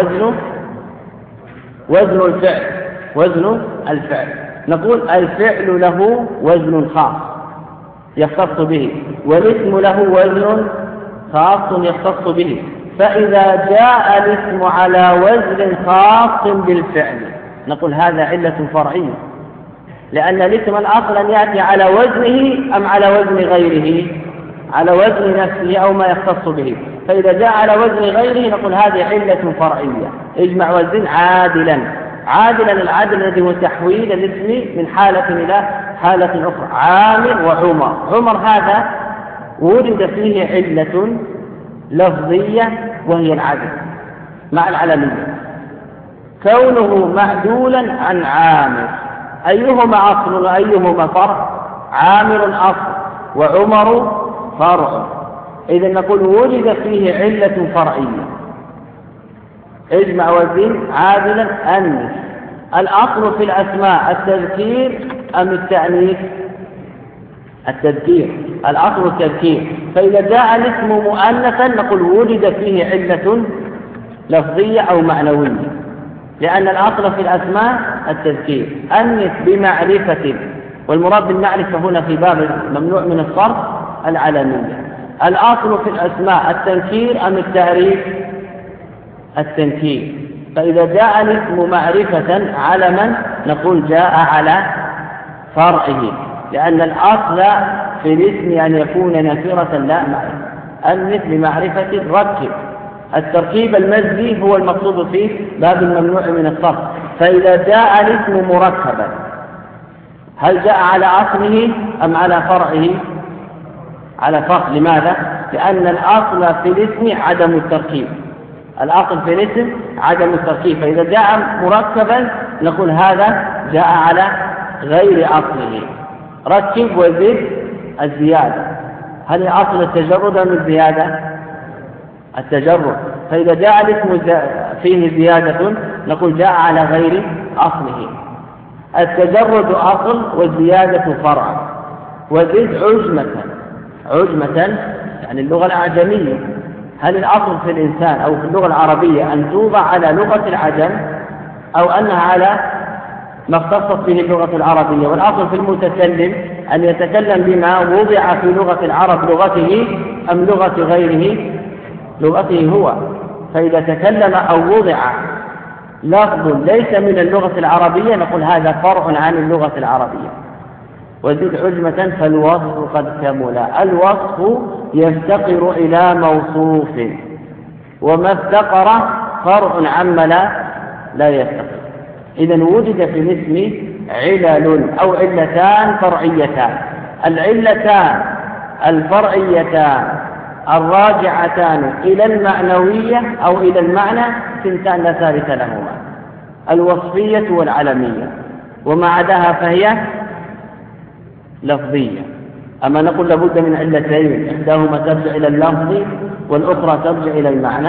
وزن الفعل، نقول الفعل له وزن خاص يختص به، والاسم له وزن خاص يختص به. فإذا جاء الاسم على وزن خاص بالفعل نقول هذا علة فرعية، لأن الاسم الأصل أن يأتي على وزنه أم على وزن غيره، على وزن نفسه أو ما يختص به. فإذا جاء على وزن غيره نقول هذه علة فرعية. اجمع وزن عادلا، العدل الذي هو تحويل الاسم من حالة إلى حالة أخرى. عامر وعمر، عمر هذا ورد فيه علة لفظية وهي العدل مع العلمية، كونه معدولا عن عامر. أيهما أصل وأيهما فرع؟ عامر أصل وعمر فرع. إذا نقول وجد فيه علة فرعية. اجمع وزن عادلا أنف. الأصل في الأسماء التذكير أم التأنيث؟ التذكير، الأصل التذكير. فإذا جاء الاسم مؤنثا نقول وجد فيه علة لفظية أو معنوية، لأن الأصل في الأسماء التذكير. أنث بمعرفة، والمراد بالمعرفة هنا في باب ممنوع من الصرف العلمية. الأصل في الأسماء التنكير أم التعريف؟ التنكير. فإذا جاء الاسم معرفة علما نقول جاء على فرعه، لأن الأصل في الاسم أن يكون نكرة لا معرفة. أنث بمعرفة ركب، التركيب المزي هو المقصود في باب الممنوع من الصرف. فإذا جاء الاسم مركبا هل جاء على أصله أم على فرعه؟ على فرع. لماذا؟ لأن الأصل في الاسم عدم التركيب، الأصل في الاسم عدم التركيب. فإذا جاء مركبا نقول هذا جاء على غير أصله. ركب وزد الزيادة، هل الأصل التجرد أم الزيادة؟ التجرد. فإذا جاء الاسم فيه زيادة نقول جاء على غير أصله. التجرد أصل والزيادة فرع. وزد عجمة يعني اللغة الأعجمية. هل الأصل في الإنسان أو في اللغة العربية أن توضع على لغة العجم أو أنها على ما اختصت به اللغة العربية؟ والأصل في المتكلم أن يتكلم بما وضع في لغة العرب لغته أم لغة غيره لغته هو. فإذا تكلم أو وضع لفظ ليس من اللغة العربية نقول هذا فرع عن اللغة العربية. وزد عجمة فالوصف قد كمل. الوصف يفتقر إلى موصوف، وما افتقر فرع عما لا يفتقر. إذا وجد في الاسم علل أو علتان فرعيتان. العلتان الفرعيتان الراجعتان إلى المعنوية أو إلى المعنى ثنتان لا ثالث لهما، الوصفية والعلمية، وما عداها فهي لفظية. أما نقول لابد من علتين، إحداهما ترجع إلى اللفظ والأخرى ترجع إلى المعنى.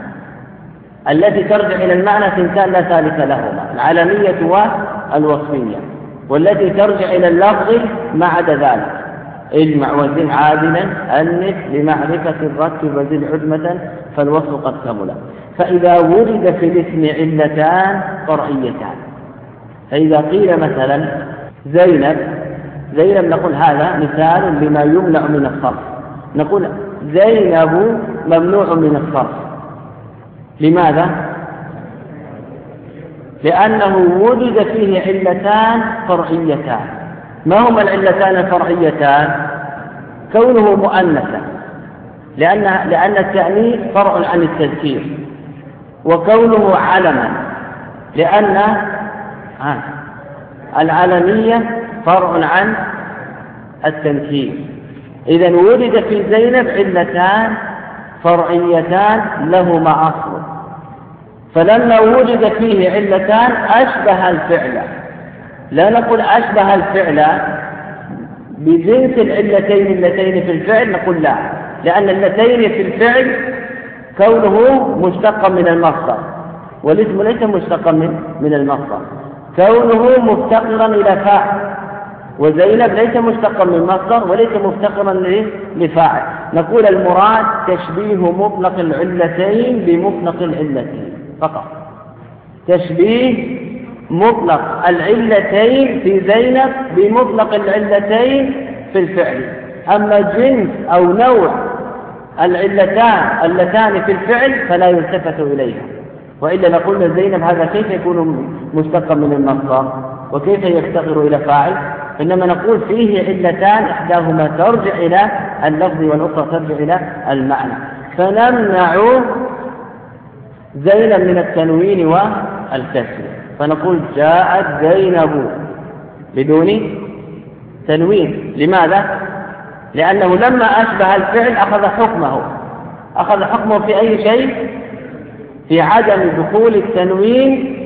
التي ترجع إلى المعنى ثنتان لا ثالث لهما، العلمية والوصفية، والتي ترجع إلى اللفظ ما عدا ذلك. اجمع وزن عادلا أنف بمعرفة الركب وزن عجمة فالوصف قد كمل. فإذا ورد في الاسم علتان فرعيتان، فإذا قيل مثلا زينب نقول هذا مثال لما يمنع من الصرف. نقول زينب ممنوع من الصرف. لماذا؟ لأنه وجد فيه علتان فرعيتان. ما هما العلتان الفرعيتان؟ كونه مؤنثا لأن التأنيث فرع عن التذكير، وكونه علما لأن العلمية فرع عن التنكير. إذا ولد في زينب علتان فرعيتان لهما أصل، فلما وجد فيه علتان أشبه الفعل، لا نقول أشبه الفعل بجنس العلتين اللتين في الفعل، نقول لا، لأن اللتين في الفعل كونه مشتقا من المصدر، والاسم ليس مشتقا من المصدر، كونه مفتقرا إلى فاعل، وزينب ليس مشتقا من مصدر وليس مفتقرا لفاعل. نقول المراد تشبيه مطلق العلتين بمطلق العلتين فقط، تشبيه مطلق العلتين في زينب بمطلق العلتين في الفعل. أما جنس أو نوع اللتان في الفعل فلا يلتفت إليها، وإلا نقول زينب هذا كيف يكون مشتقا من المصدر وكيف يفتقر إلى فاعل؟ إنما نقول فيه علتان إحداهما ترجع إلى اللفظ والأخرى ترجع إلى المعنى، فنمنع زينب من التنوين والكسر، فنقول جاءت زينب بدون تنوين. لماذا؟ لأنه لما أشبه الفعل أخذ حكمه في أي شيء؟ في عدم دخول التنوين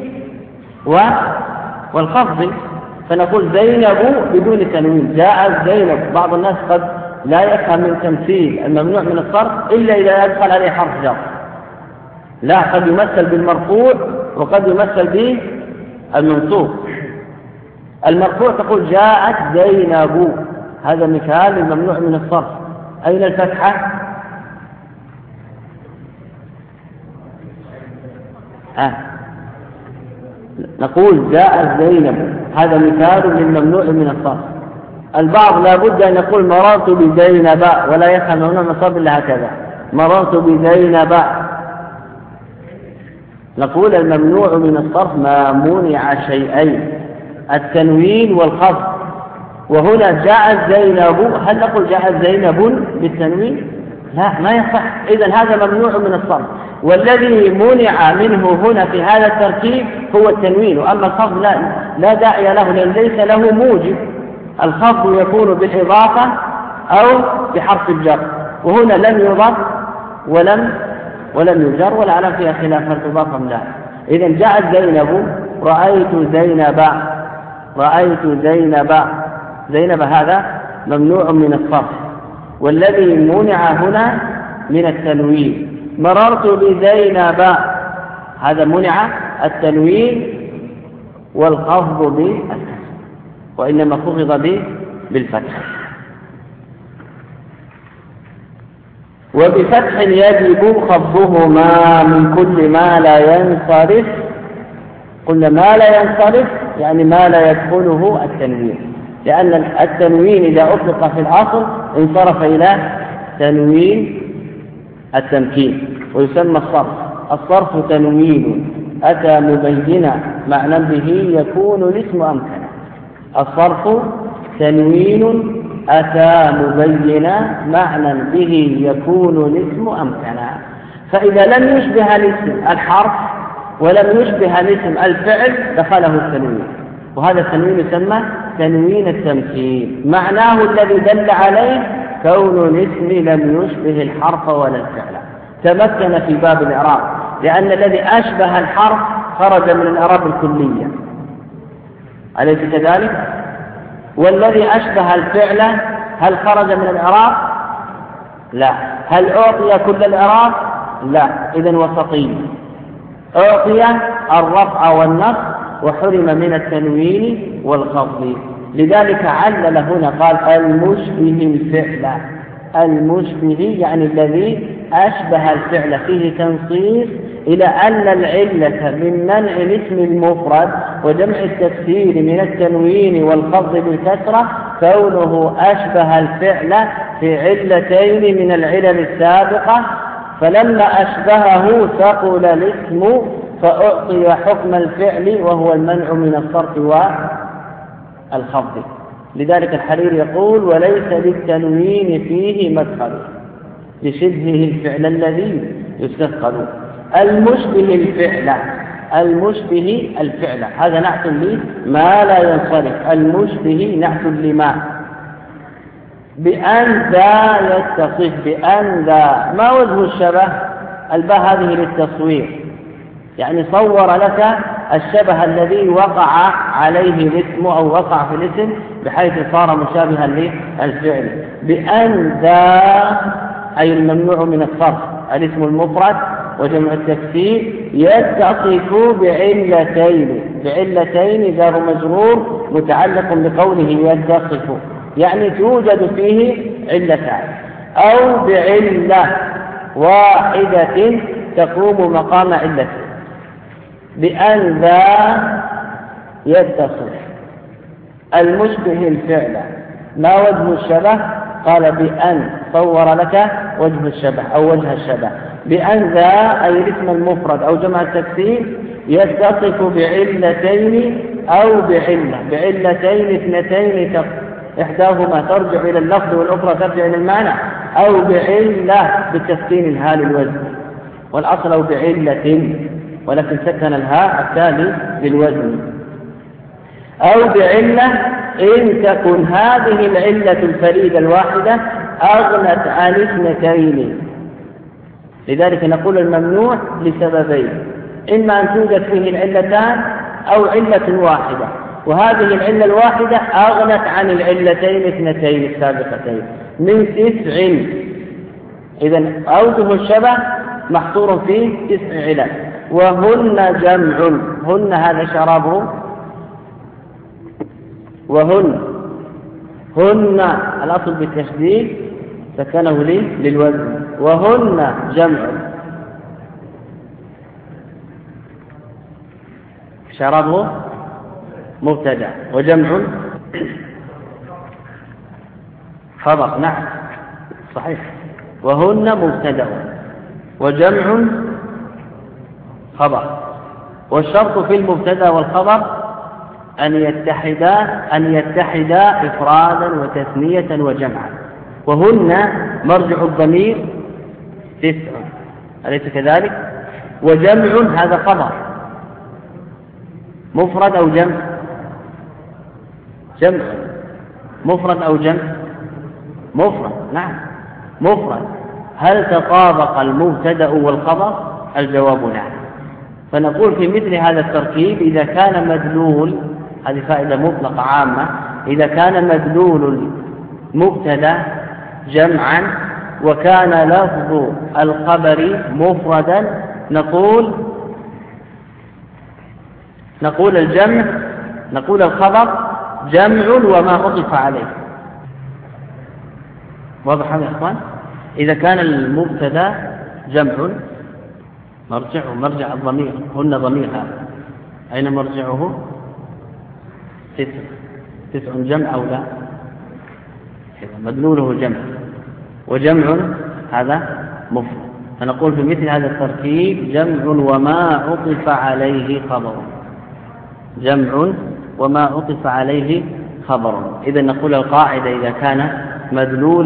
والخفض، فنقول زينب بدون تنوين، جاءت زينب. بعض الناس قد لا يفهم من تمثيل الممنوع من الصرف إلا إذا يدخل عليه حرف جر، لا، قد يمثل بالمرفوع وقد يمثل بالمنصوب. المرفوع تقول جاءت زينب، هذا مثال الممنوع من الصرف. أين الفتحة؟ نقول جاءت زينب، هذا مثال للممنوع من الصرف. البعض لا بد أن يقول مررت بزينب ولا يفهم ممنوع من الصرف إلا هكذا، مررت بزينب. نقول الممنوع من الصرف ما منع شيئين، التنوين والخفض. وهنا جاءت زينب، هل نقول جاءت زينب بالتنوين؟ لا، ما يصح. إذن هذا ممنوع من الصرف، والذي منع منه هنا في هذا التركيب هو التنوين، وأما الخفض لا داعي له، لأن ليس له موجب. الخفض يكون بالإضافة أو بحرف الجر، وهنا لم يضاف ولم يجر ولا علم فيها خلاف هل تضاف أم لا. إذن جاءت زينب، رأيت زينب هذا ممنوع من الصرف، والذي منع هنا من التنوين. مررت بزينب، هذا منع التنوين والخفض بالكسر، وإنما خفض بالفتح. وبفتح يجب خفضهما من كل ما لا ينصرف. قلنا ما لا ينصرف يعني ما لا يدخله التنوين، لأن التنوين إذا أطلق في الأصل انصرف إلى تنوين التمكين، ويسمى الصرف تنوين أتى مبينا معنى به يكون الاسم أمكنا. الصرف تنوين أتى مبينا معنى به يكون الاسم أمكنا. فإذا لم يشبه الاسم الحرف ولم يشبه الاسم الفعل دخله التنوين، وهذا التنوين يسمى تنوين التمكين. معناه الذي دل عليه كون الاسم لم يشبه الحرف ولا الفعل، تمكن في باب الإعراب، لأن الذي أشبه الحرف خرج من الإعراب الكلية، أليس كذلك؟ والذي أشبه الفعل هل خرج من الإعراب؟ لا. هل أعطي كل الإعراب؟ لا. إذن وسطي، أعطي الرفع والنصب وحرم من التنوين والخفض. لذلك علل هنا قال المشبه الفعل. المشبه يعني الذي أشبه الفعل، فيه تنصيص إلى أن العلة من منع الاسم المفرد وجمع التكسير من التنوين والخفض بالكسرة كونه أشبه الفعل في علتين من العلل السابقة، فلما أشبهه ثقل الاسم فأعطي حكم الفعل وهو المنع من الصرف والخفض. لذلك الحريري يقول يوليس للتنوين فيه مدخل لشبهه الفعل الذي يستثقل. المشبه الفعل هذا نعت لما لا ينصرف، المشبه نعت لما بأن ذا يتصف، بأن ذا ما وجه الشبه؟ الباء هذه للتصوير، يعني صور لك الشبه الذي وقع عليه الاسم أو وقع في الاسم بحيث صار مشابها للفعل. بأن ذا أي الممنوع من الصرف الاسم المفرد وجمع التكسير يتصف بعلتين جار مجرور متعلق بقوله يتصف، يعني توجد فيه علتان، أو بعلة واحدة تقوم مقام علته. بأن ذا يتصف المشبه الفعل ما وجه الشبه؟ قال بأن صور لك وجه الشبه أو وجه الشبه. بأن ذا أي الاسم المفرد أو جمع التكسير يتصف بعلتين أو بعلتين اثنتين إحداهما ترجع إلى اللفظ والأخرى ترجع إلى المعنى، أو بعلة بالتسكين الهاء للوزن، والأصل أو بعلة ولكن سكن الهاء التالي للوزن. أو بعلة إن تكن هذه العلة الفريدة الواحدة أغنت عن اثنتين. لذلك نقول الممنوع لسببين: إما أن توجد فيه العلتان أو علة واحدة، وهذه العلة الواحدة أغنت عن العلتين اثنتين السابقتين من 9. إذن أوجه الشبه محصور في 9 علل، وهن جمع. هن هذا شرابه، وهن الأصل بالتشديد سكنه للوزن، وهن جمع. شرابه مبتدأ وجمع خبر. نعم صحيح، وهن مبتدأ وجمع خبر. والشرط في المبتدأ والخبر أن يتحدا إفرادا وتثنية وجمعا. وهن مرجع الضمير 9، أليس كذلك؟ وجمع هذا خبر مفرد أو جمع؟ جمع مفرد أو جمع؟ مفرد. نعم مفرد. هل تطابق المبتدأ والخبر؟ الجواب نعم. فنقول في مثل هذا التركيب إذا كان مدلول، هذه فائدة مطلقة عامة، إذا كان مدلول المبتدأ جمعا وكان لفظ الخبر مفردا نقول الجمع، نقول الخبر جمع وما عطف عليه. واضح يا إخوان؟ إذا كان المبتدأ جمع مرجع الضمير، هن ضمير هذا، أين مرجعه؟ 9 جمع أو لا؟ مدلوله جمع، وجمع هذا مفرد. فنقول في مثل هذا التركيب جمع وما عطف عليه خبر، جمع وما عطف عليه خبر. إذا نقول القاعدة إذا كان مدلول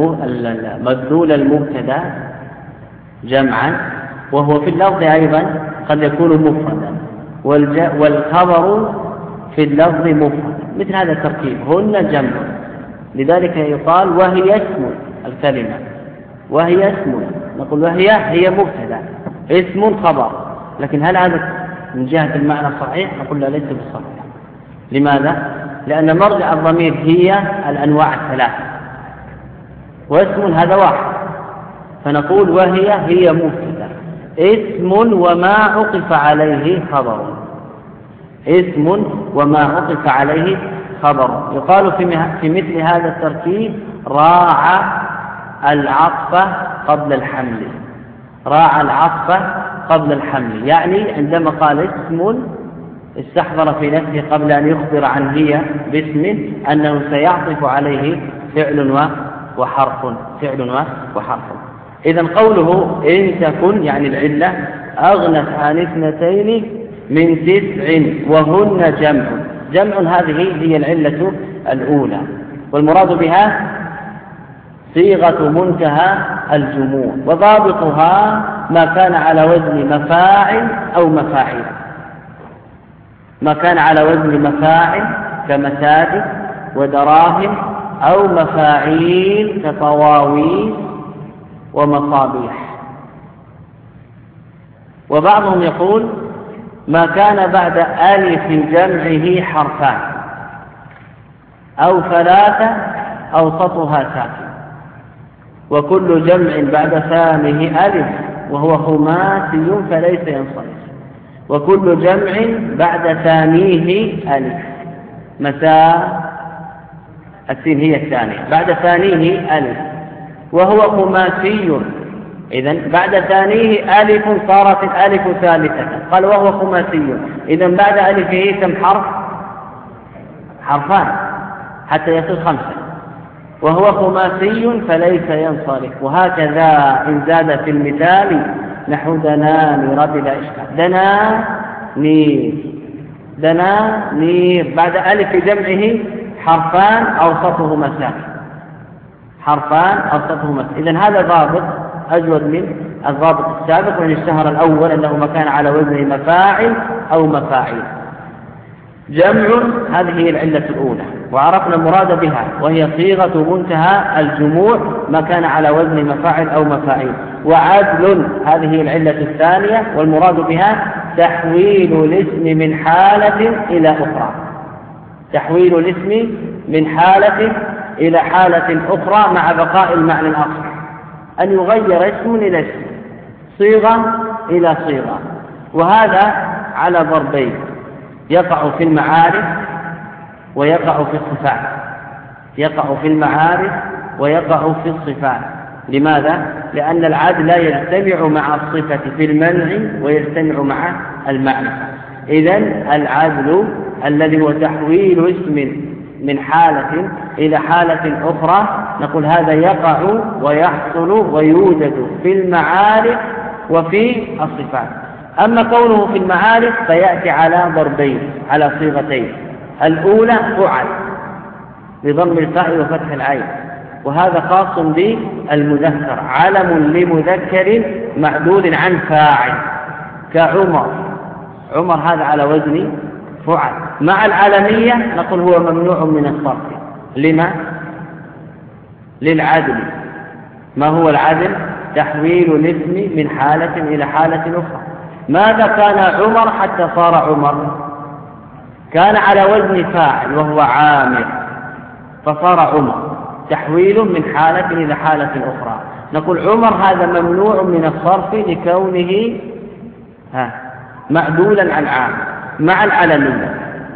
المبتدأ جمعا وهو في اللفظ أيضا قد يكون مفردا، والخبر في اللفظ مفرد، مثل هذا التركيب هن جمع. لذلك يقال وهي اسم الكلمة، وهي اسم، نقول هي مبتدأ اسم خبر. لكن هل هذا من جهة المعنى الصحيح؟ نقول لا، ليس بالصحيح. لماذا؟ لأن مرجع الضمير هي الأنواع الثلاثة، واسم هذا واحد، فنقول هي مبتدأ اسم وما عطف عليه خبر، اسم وما عطف عليه خبر. يقال في مثل هذا التركيب راعى العطف قبل الحمل، راعى العطف قبل الحمل، يعني عندما قال اسم استحضر في نفسه قبل أن يخبر عن هي باسم أنه سيعطف عليه فعل وحرف، فعل وحرف. إذن قوله إن تكن يعني العلة أغنت عن 2 من 9 وهن جمع هذه هي العلة الأولى، والمراد بها صيغة منتهى الجموع، وضابطها ما كان على وزن مفاعل أو مفاعيل، ما كان على وزن مفاعل كمساجد ودراهم، أو مفاعيل كطواويس ومصابيح. وبعضهم يقول ما كان بعد ألف جمعه حرفان أو ثلاثة أوسطها ساكن، وكل جمع بعد ثانيه ألف وهو خماسي فليس ينصرف، وكل جمع بعد ثانيه ألف مساء السين هي الثانية بعد ثانيه ألف وهو خماسي. إذن بعد ثانيه ألف صارت الألف ثالثة، قال وهو خماسي. إذن بعد ألفه كم حرف؟ حرفان حتى يصير 5، وهو خماسي فليس ينصرف. وهكذا إن زاد في المثال نحو دنانير بلا إشكال. دنانير بعد ألف جمعه حرفان أوسطهما ساكن، حرفان أوسطهما ساكن. إذن هذا ضابط أجود من الضابط السابق، وإن اشتهر الأول أنه ما كان على وزن مفاعل أو مفاعيل. جمع هذه هي العلة الأولى وعرفنا المراد بها، وهي صيغة منتهى الجموع ما كان على وزن مفاعل أو مفاعيل. وعدل هذه هي العلة الثانية والمراد بها تحويل الاسم من حالة إلى أخرى، تحويل الاسم من حالة إلى حالة أخرى مع بقاء المعنى الأصلي، أن يغير اسم إلى اسم، صيغة إلى صيغة. وهذا على ضربين، يقع في المعارف ويقع في الصفات، يقع في المعارف ويقع في الصفات. لماذا؟ لأن العدل لا يجتمع مع الصفة في المنع ويجتمع مع المعنى. إذن العدل الذي هو تحويل اسم من حالة إلى حالة أخرى نقول هذا يقع ويحصل ويوجد في المعارف وفي الصفات. أما قوله في المعارف فيأتي على ضربين، على صيغتين. الأولى فعل بضم الفاء وفتح العين، وهذا خاص بالمذكر، علم لمذكر معدول عن فاعل كعمر. عمر هذا على وزن فعل. مع العلمية نقول هو ممنوع من الصرف. لما؟ للعدل. ما هو العدل؟ تحويل الاسم من حالة إلى حالة أخرى. ماذا كان عمر حتى صار عمر؟ كان على وزن فاعل وهو عامر فصار عمر، تحويل من حالة إلى حالة أخرى. نقول عمر هذا ممنوع من الصرف لكونه معدولا عن عامر. مع العلمية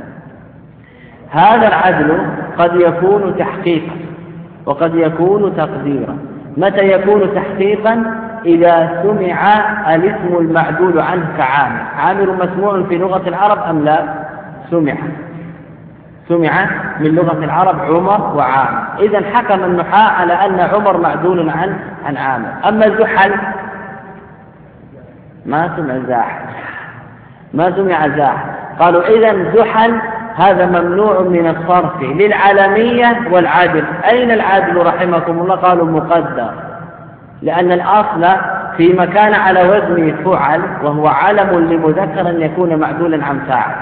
هذا العدل قد يكون تحقيقا وقد يكون تقديرا. متى يكون تحقيقا؟ إذا سمع الاسم المعدول عنه كعامر. عامر مسموع في لغة العرب أم لا؟ سمع من لغة العرب عمر وعامر. إذن حكم النحاة على أن عمر معدول عن عامر. أما زحل ما سمع زاحل، قالوا إذن زحل هذا ممنوع من الصرف للعلمية والعادل. أين العادل رحمكم الله؟ قالوا مقدر، لأن الأصل في مكان على وزن فعل وهو علم لمذكر أن يكون معدولا عن فاعل،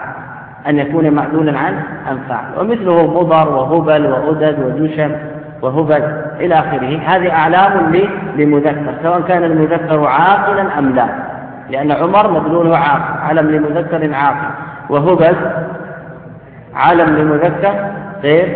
ومثله مضر وهبل وأدد وجشم وهبل إلى آخره. هذه أعلام لمذكر سواء كان المذكر عاقلا أم لا، لأن عمر مدلوله عاقل، علم لمذكر عاقل. وهبل علم لمذكر غير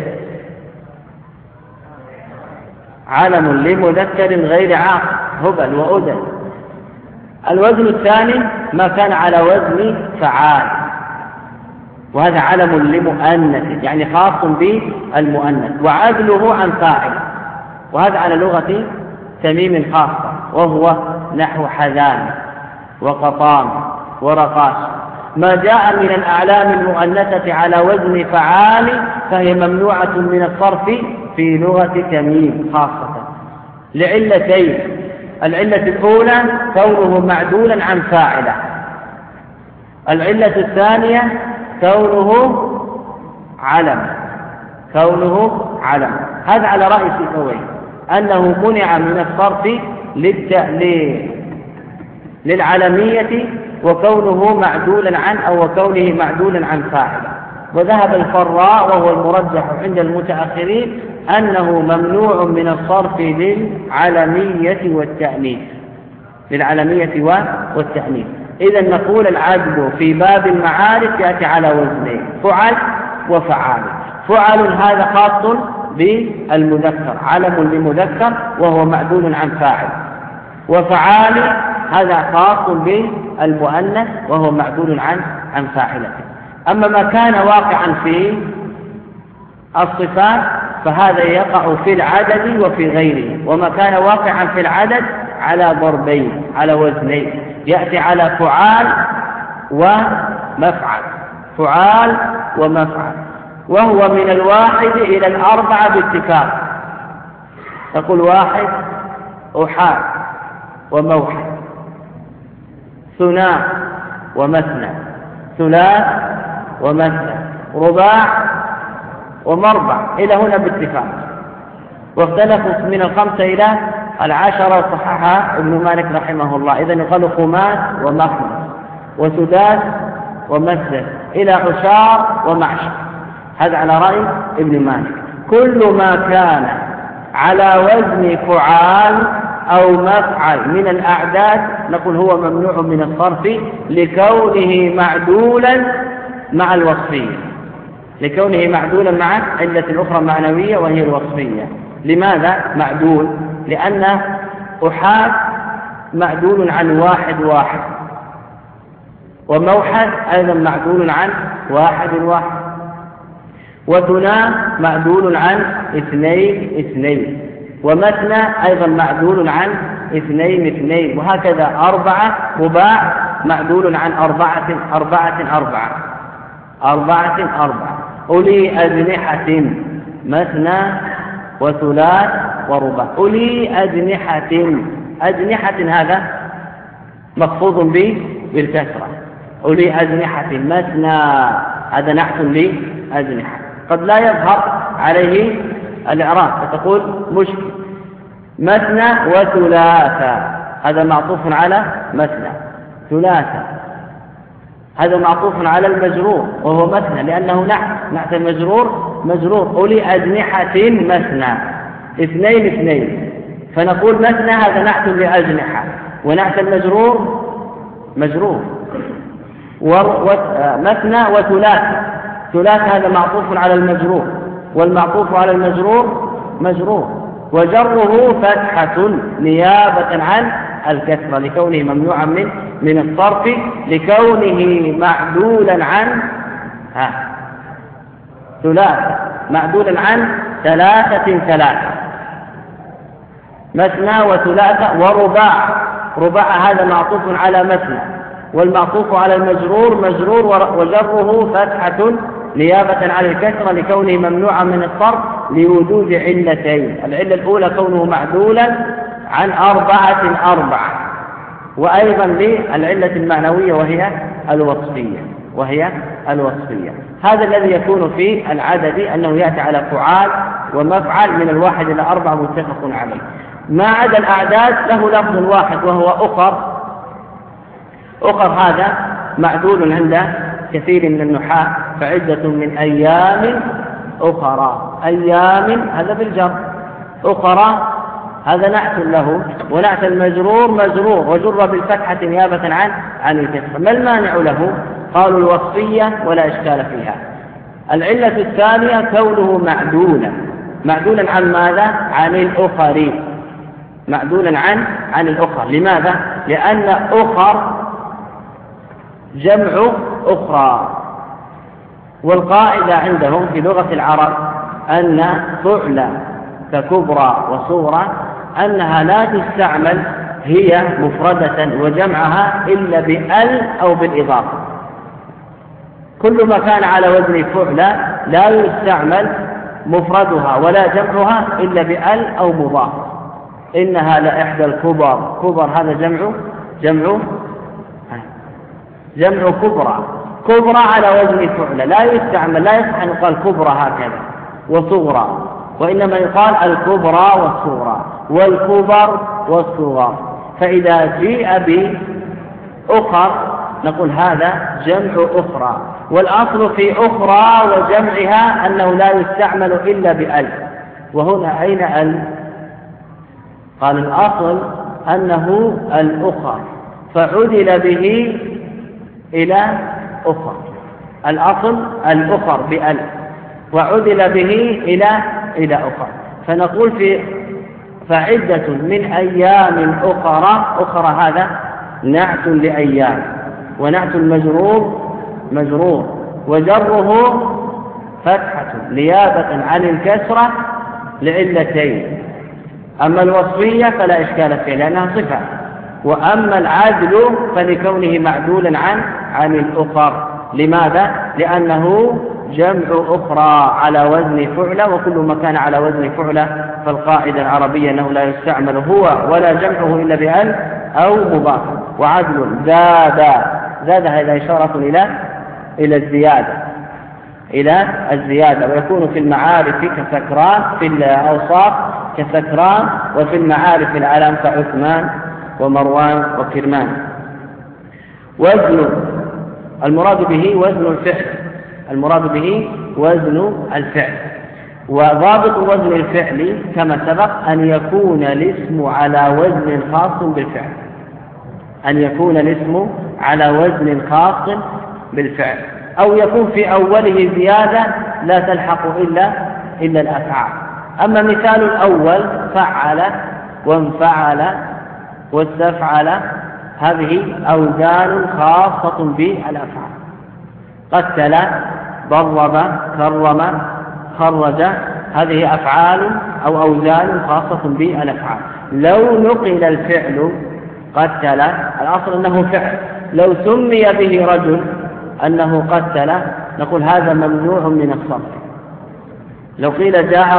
علم لمذكر غير عاقل، هبل وأدد. الوزن الثاني ما كان على وزن فعال، وهذا علم لمؤنث يعني خاص بالمؤنث، وعدله عن فاعل، وهذا على لغة تميم خاصة، وهو نحو حذان وقطان ورقاش. ما جاء من الأعلام المؤنثة على وزن فعال فهي ممنوعة من الصرف في لغة تميم خاصة لعلتين. العلة الأولى كونه معدولا عن فاعله، العلة الثانية كونه علم. هذا على رأي سيبويه أنه منع من الصرف للعلمية وكونه معدولا عن أو وكونه معدولا عن فاعله. وذهب الفراء وهو المرجح عند المتأخرين أنه ممنوع من الصرف للعلمية والتأنيث. إذا نقول العدد في باب المعارف يأتي على وزنين: فعل وفعال. فعل هذا خاص بالمذكر، علم لمذكر وهو معدول عن فاعل. وفعال هذا خاص بالمؤنث وهو معدول عن فاعلته. أما ما كان واقعا في الصفات فهذا يقع في العدد وفي غيره. وما كان واقعا في العدد على ضربين، على وزنين، يأتي على فعال ومفعل. فعال ومفعل، وهو من 1 إلى 4 باتفاق. تقول 1 أحاد وموحد، ثناء ومثنى، ثلاث ومثنى، رباع ومربع، إلى هنا باتفاق. واختلفوا من 5 إلى 10 صححها ابن مالك رحمه الله. إذن يقال خماس ومخمس وسداس ومثل إلى عشار ومعشر. هذا على رأي ابن مالك. كل ما كان على وزن فعال أو مفعل من الأعداد نقول هو ممنوع من الصرف لكونه معدولا مع الوصفية، لكونه معدولا مع علة أخرى معنوية وهي الوصفية. لماذا معدول؟ لأن أحاد معدول عن 1 وموحد أيضا معدول عن 1 وثناء معدول عن 2 ومثنى أيضا معدول عن 2 وهكذا 4 رباع معدول عن 4 أولي أجنحة مثنى وثلاث ورباع. أولي أجنحة هذا مخفوض بالكسرة. أولي أجنحة مثنى هذا نحت لأجنحة، قد لا يظهر عليه الإعراب فتقول مشكل. مثنى وثلاثة هذا معطوف على مثنى، ثلاثة هذا معطوف على المجرور وهو مثنى لأنه نحت المجرور مجرور. أولي أجنحة مثنى 2 فنقول مثنى هذا نحت لأجنحة ونحت المجرور مجرور. مثنى ثلاث هذا معطوف على المجرور والمعطوف على المجرور مجرور. وجره فتحة نيابة عن الكسرة لكونه ممنوعا من الصرف لكونه معدولا عن ثلاثة، معدولا عن 3 مثنى وثلاثة ورباع. رباع هذا معطوف على مثنى والمعطوف على المجرور مجرور وجره فتحة نيابة عن الكسرة لكونه ممنوعا من الصرف لوجود علتين. العلة الأولى كونه معدولا عن 4 وأيضا للعلة المعنوية وهي الوصفية. هذا الذي يكون في العدد أنه يأتي على فعال ومفعل من 1 إلى 4 متفق عليه. ما عدا الأعداد له لفظ واحد وهو أخر هذا معدول عند كثير من النحاة فعدة من أيام أخرى. أيام هذا بالجر، أخرى هذا نعت له ونعت المجرور مجرور وجر بالفتحة نيابة عن الكسر. ما المانع له؟ قالوا الوصفية ولا إشكال فيها. العلة الثانية كونه معدولا عن ماذا؟ عن الأخر، معدولا عن الأخر. لماذا؟ لأن أخر جمع أخرى، والقاعدة عندهم في لغة العرب أن فعل ككبرى وصورة أنها لا تستعمل هي مفردة وجمعها إلا بأل أو بالإضافة. كل ما كان على وزن فعل لا يستعمل مفردها ولا جمعها إلا بأل أو مضاف. إنها لإحدى الكبر، كبر هذا جمع كبرى على وزن فعل لا يستعمل، لا يصح أن يقال كبرى هكذا وصغرى، وإنما يقال الكبرى والصغرى والكبر والصغار. فإذا جيء بأخر نقول هذا جمع أخرى، والأصل في أخرى وجمعها أنه لا يستعمل إلا بأل. وهنا أين أل؟ قال الأصل أنه الأخر فعدل به إلى أخر، الأصل الأخر بأل، وعدل به إلى أخر. فنقول فعدة من أيام أخرى هذا نعت لأيام، ونعت مجرور وجره فتحة نيابة عن الكسرة لعلتين. أما الوصفية فلا إشكال فيها لأنها صفة، وأما العدل فلكونه معدولا عن الأخر. لماذا؟ لأنه جمع أخرى على وزن فعلة، وكل ما كان على وزن فعلة فالقاعدة العربية أنه لا يستعمل هو ولا جمعه إلا بأل أو مضاف. وعدل زاد هذا إشارة إلى الزيادة، ويكون في المعارف كسكران، في الأوصاف كسكران، وفي المعارف العلم كعثمان ومروان وكرمان. المراد به وزن الفعل. وضابط وزن الفعل كما سبق أن يكون الاسم على وزن خاص بالفعل، أو يكون في أوله زيادة لا تلحق إلا الأفعال. أما مثال الأول فعل وانفعل واستفعل، هذه أوزان خاصة بالأفعال. قتل، ضرب، كرم، خرج، هذه أفعال أو أوزان خاصة بالأفعال. لو نقل الفعل قتل، الأصل أنه فعل، لو سمي به رجل أنه قتل نقول هذا ممنوع من الصرف. لو قيل جاء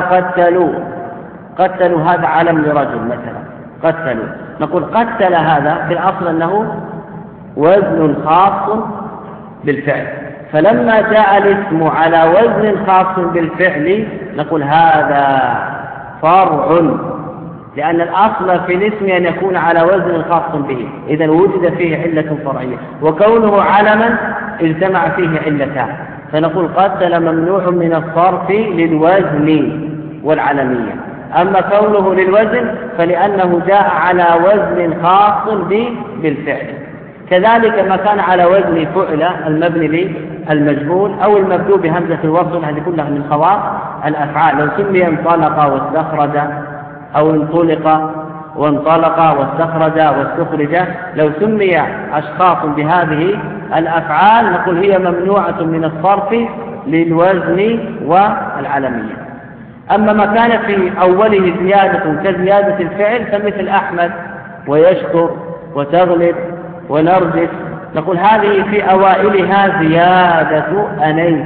قتلوا هذا علم لرجل مثلا، قتلوا، نقول قتل هذا في الأصل أنه وزن خاص بالفعل، فلما جاء الاسم على وزن خاص بالفعل نقول هذا فرع، لأن الأصل في الاسم أن يكون على وزن خاص به، إذا وجد فيه علة فرعية، وكونه علما اجتمع فيه علتان، فنقول قتل ممنوع من الصرف للوزن والعلمية. أما كونه للوزن فلأنه جاء على وزن خاص بالفعل. كذلك ما كان على وزن فعل المبني للمجهول أو المبدوء بهمزة الوصل، هذه كلها من خواص الأفعال. لو سمي انطلق واستخرج، أو انطلق وانطلق واستخرج واستخرج، لو سمي أشخاص بهذه الأفعال نقول هي ممنوعة من الصرف للوزن والعلمية. أما ما كان في أوله زيادة كزيادة الفعل فمثل أحمد ويشكر وتغلب ونرجس، نقول هذه في أوائلها زيادة أنيت،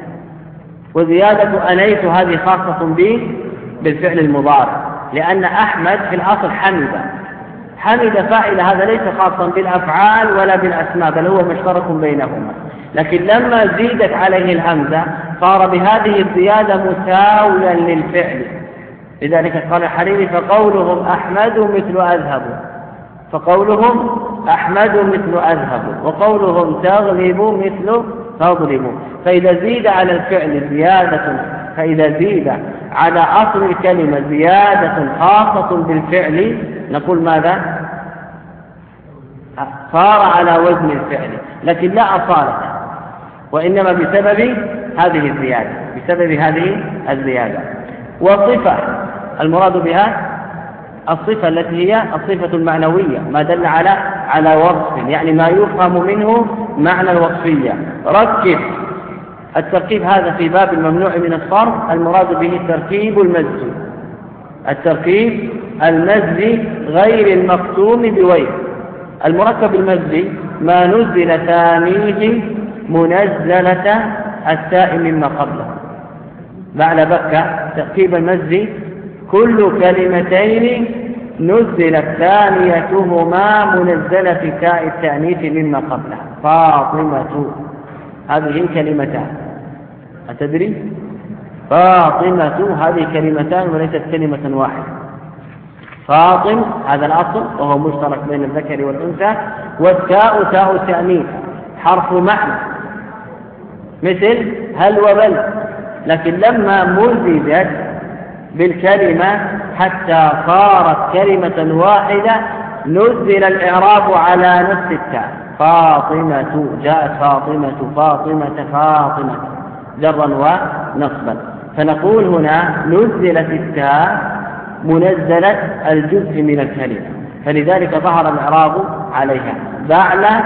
وزيادة أنيت هذه خاصة بالفعل المضارع، لأن أحمد في الأصل حمد فاعل، هذا ليس خاصا بالأفعال ولا بالأسماء، بل هو مشترك بينهما. لكن لما زيدت عليه الهمزة صار بهذه الزيادة مساويا للفعل. لذلك قال الحريري فقولهم أحمد مثل أذهب، وقولهم تغلب مثل تضرب. فإذا زيد على الفعل فإذا زيد على أصل الكلمة زيادة خاصة بالفعل نقول ماذا؟ صار على وزن الفعل، لكن لا أصالة، وإنما بسبب هذه الزيادة. والصفة المراد بها الصفة التي هي الصفة المعنوية، ما دل على وصف، يعني ما يفهم منه معنى الوصفية. ركب، التركيب هذا في باب الممنوع من الصرف المراد به التركيب المزي غير المختوم بويل. المركب المزي ما نزل ثانيه منزلة التاء مما قبله. معنى بكة تركيب المزي كل كلمتين نزلت ثانيتهما منزلة تاء التأنيث مما قبله. فاطمة، هذه كلمتان، أتدري؟ فاطمة هذه كلمتان وليست كلمة واحدة. فاطم هذا الأصل وهو مشترك بين الذكر والأنثى، والتاء تاء التأنيث حرف معنى مثل هل وبل، لكن لما مزجت بالكلمة حتى صارت كلمة واحدة نزل الإعراب على نفس التاء، فاطمة، جاءت فاطمة فاطمة جرا ونصبا. فنقول هنا نزلت التاء منزلة الجزء من الكلمة، فلذلك ظهر الإعراب عليها. بعل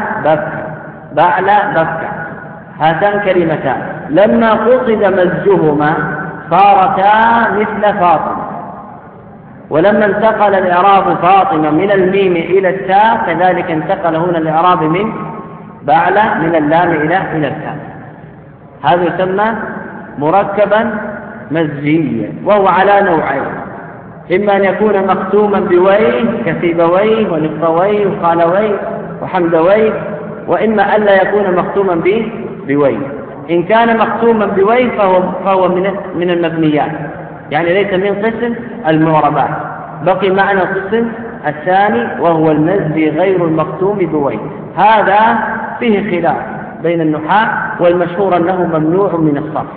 بكى هاتان كلمتان لما قصد مزجهما صارتا مثل فاطمة، ولما انتقل الإعراب فاطمة من الميم إلى التاء كذلك انتقل هنا الإعراب من بعل من اللام إلى التاء. هذا يسمى مركبا مزجيا، وهو على نوعين: إما أن يكون مختوما بويه كسيبويه ونقطويه وخالويه وحمدويه، وإما ألا يكون مختوما بويه. إن كان مختوما بويه فهو من المبنيات، يعني ليس من قسم المعربات. بقي معنا القسم الثاني وهو المزي غير المختوم بويه. هذا فيه خلاف بين النحاة، والمشهور أنه ممنوع من الصرف.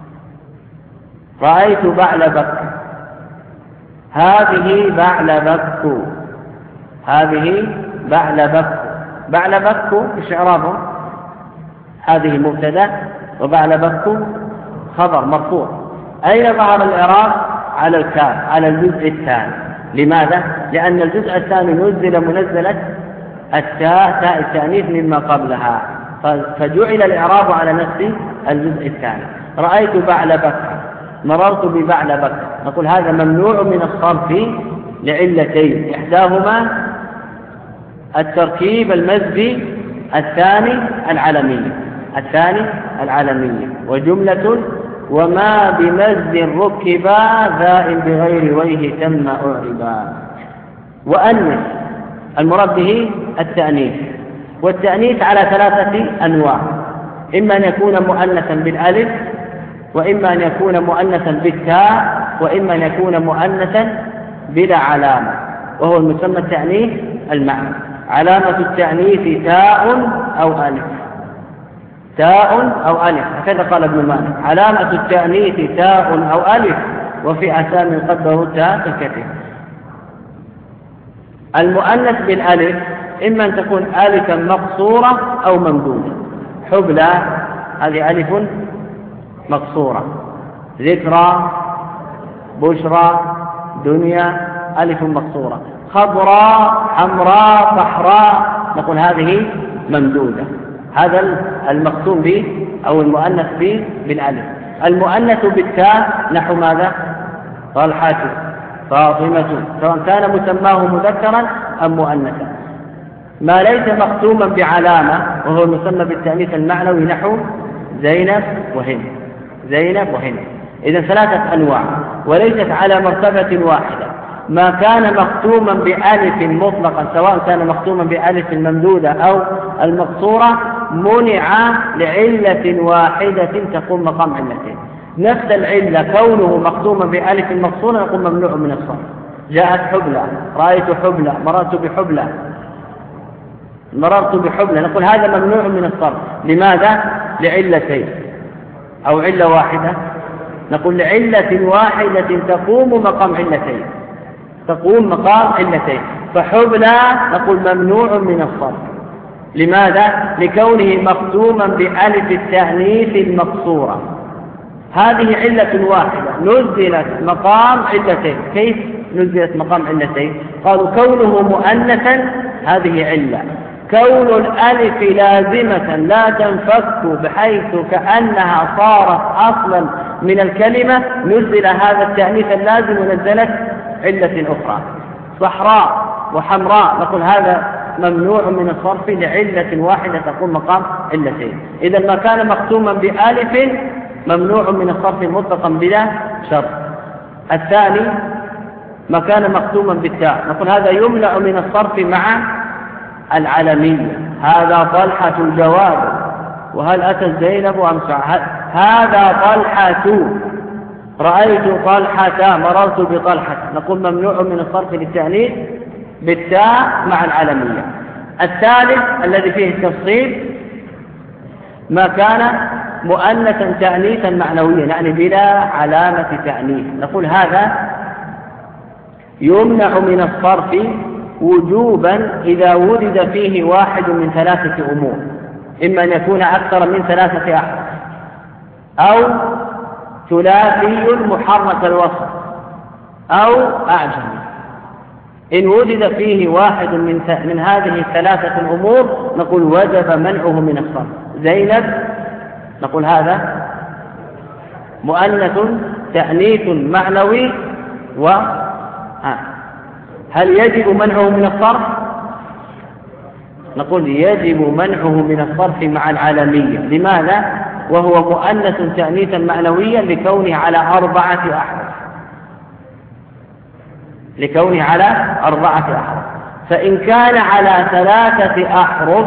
رأيت بعل بك، هذه بعل بك، هذه بعل بك. بعل بك إيش إعرابه؟ هذه مبتدأ وبعل بك خبر مرفوع. أين ظهر الإعراب؟ على الكاف، على الجزء الثاني. لماذا؟ لأن الجزء الثاني نزل منزلة التاء، تاء التأنيث مما قبلها، فجعل الإعراب على نفس الجزء الثاني. رأيت بعل بك، مررت ببعل بك. نقول هذا ممنوع من الصرف لعلتين: إحداهما التركيب المزي، الثاني العلمية. وجملة: وما بمزج ركبا ذائم بغير وجه تم أعربا. وأنث المراد به التأنيث، والتأنيث على 3 أنواع: إما أن يكون مؤنثا بالألف، وإما أن يكون مؤنثا بالتاء، وإما أن يكون مؤنثا بلا علامة، وهو المسمى التأنيث المعنى. علامة التأنيث تاء أو ألف، هكذا قال ابن مالك: علامة التأنيث تاء أو ألف، وفي أسامي قدروا تاء الكثير. المؤنث بالألف إما أن تكون ألفا مقصورة أو ممدودة. حبلى هذه ألف مقصورة، ذكرى، بشرى، دنيا، ألف مقصورة. خضراء، حمراء، صحراء، نقول هذه ممدودة. هذا المقسوم به أو المؤنث به بالألف. المؤنث بالتاء نحو ماذا؟ طلحة، فاطمة، سواء كان مسماه مذكرا أم مؤنثا. ما ليس مختوما بعلامة وهو المسمى بالتأنيث المعنوي نحو زينب وهند. إذن 3 أنواع، وليست على مرتبة واحدة. ما كان مختوما بألف مطلقا، سواء كان مختوما بألف الممدودة أو المقصورة، منع لعلة واحدة تقوم مقام علتين. نفس العلة كونه مختوما بألف مقصورة يقوم ممنوع من الصرف. جاءت حبلى، رأيت حبلى، مررت بحبلى، نقول هذا ممنوع من الصرف. لماذا؟ لعلتين أو علة واحدة. نقول لعلة واحدة تقوم مقام علتين. فحبلى نقول ممنوع من الصرف. لماذا؟ لكونه مختوما بألف التأنيث المقصورة. هذه علة واحدة نزلت مقام علتين. كيف نزلت مقام علتين؟ قالوا كونه مؤنثا هذه علة، كون الألف لازمة لا تنفك بحيث كأنها صارت أصلا من الكلمة، نزل هذا التأنيث اللازم ونزلت علة أخرى. صحراء وحمراء نقول هذا ممنوع من الصرف لعلة واحدة تقوم مقام علتين. إذا ما كان مختوما بألف ممنوع من الصرف مطلقا بلا شرط. الثاني ما كان مختوما بالتاء، نقول هذا يمنع من الصرف مع العلمية. هذا طلحة الجواد، وهل أتى زينب أم سعاد؟ هذا طلحة، رأيت طلحة، مررت بطلحة، نقول ممنوع من الصرف للتأنيث بالتاء مع العلمية. الثالث الذي فيه التفصيل ما كان مؤنثا تأنيثا معنويا، يعني بلا علامة تأنيث، نقول هذا يمنع من الصرف وجوبا إذا وجد فيه واحد من ثلاثة أمور، إما أن يكون أكثر من 3 أحرف، أو ثلاثي محرك الوسط، أو أعجمي. إن وجد فيه واحد من هذه 3 الأمور نقول وجب منعه من الصرف. زينب نقول هذا مؤنث تأنيث معنوي، هل يجب منعه من الصرف؟ نقول يجب منعه من الصرف مع العالمية. لماذا؟ وهو مؤنث تأنيثا معنويا لكونه على 4 أحرف، لكونه على 4 أحرف. فإن كان على 3 أحرف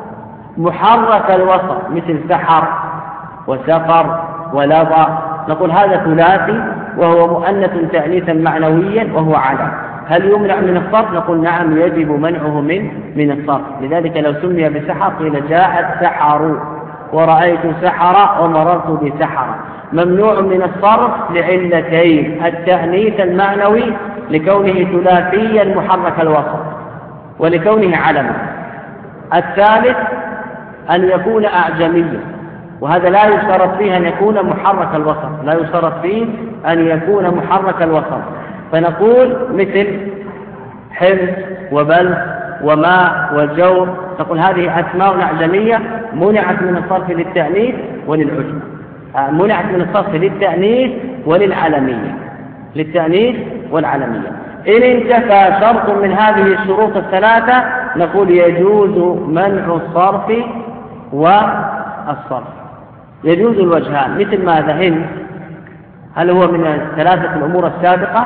محرك الوسط مثل سحر وسقر ولظى نقول هذا ثلاثي وهو مؤنث تأنيثا معنويا وهو على. هل يمنع من الصرف؟ نقول نعم يجب منعه من الصرف. لذلك لو سمي بسحر قيل جاءت سحر ورأيت سحر ومررت بسحر. ممنوع من الصرف لعلتين: التأنيث المعنوي لكونه ثلاثيا محرك الوسط ولكونه علما. الثالث أن يكون أعجميا، وهذا لا يشترط فيه أن يكون محرك الوسط، لا يشترط فيه أن يكون محرك الوسط. فنقول مثل حمص وبلخ وماء وجور، نقول هذه أسماء أعجمية منعت من الصرف للتأنيث وللعجم، منعت من الصرف للتأنيث وللعلمية، للتأنيث والعلمية. إن انتفى شرط من هذه الشروط الثلاثة نقول يجوز منع الصرف والصرف. يجوز الوجهان. مثل ماذا؟ هند، هل هو من 3 الأمور السابقة؟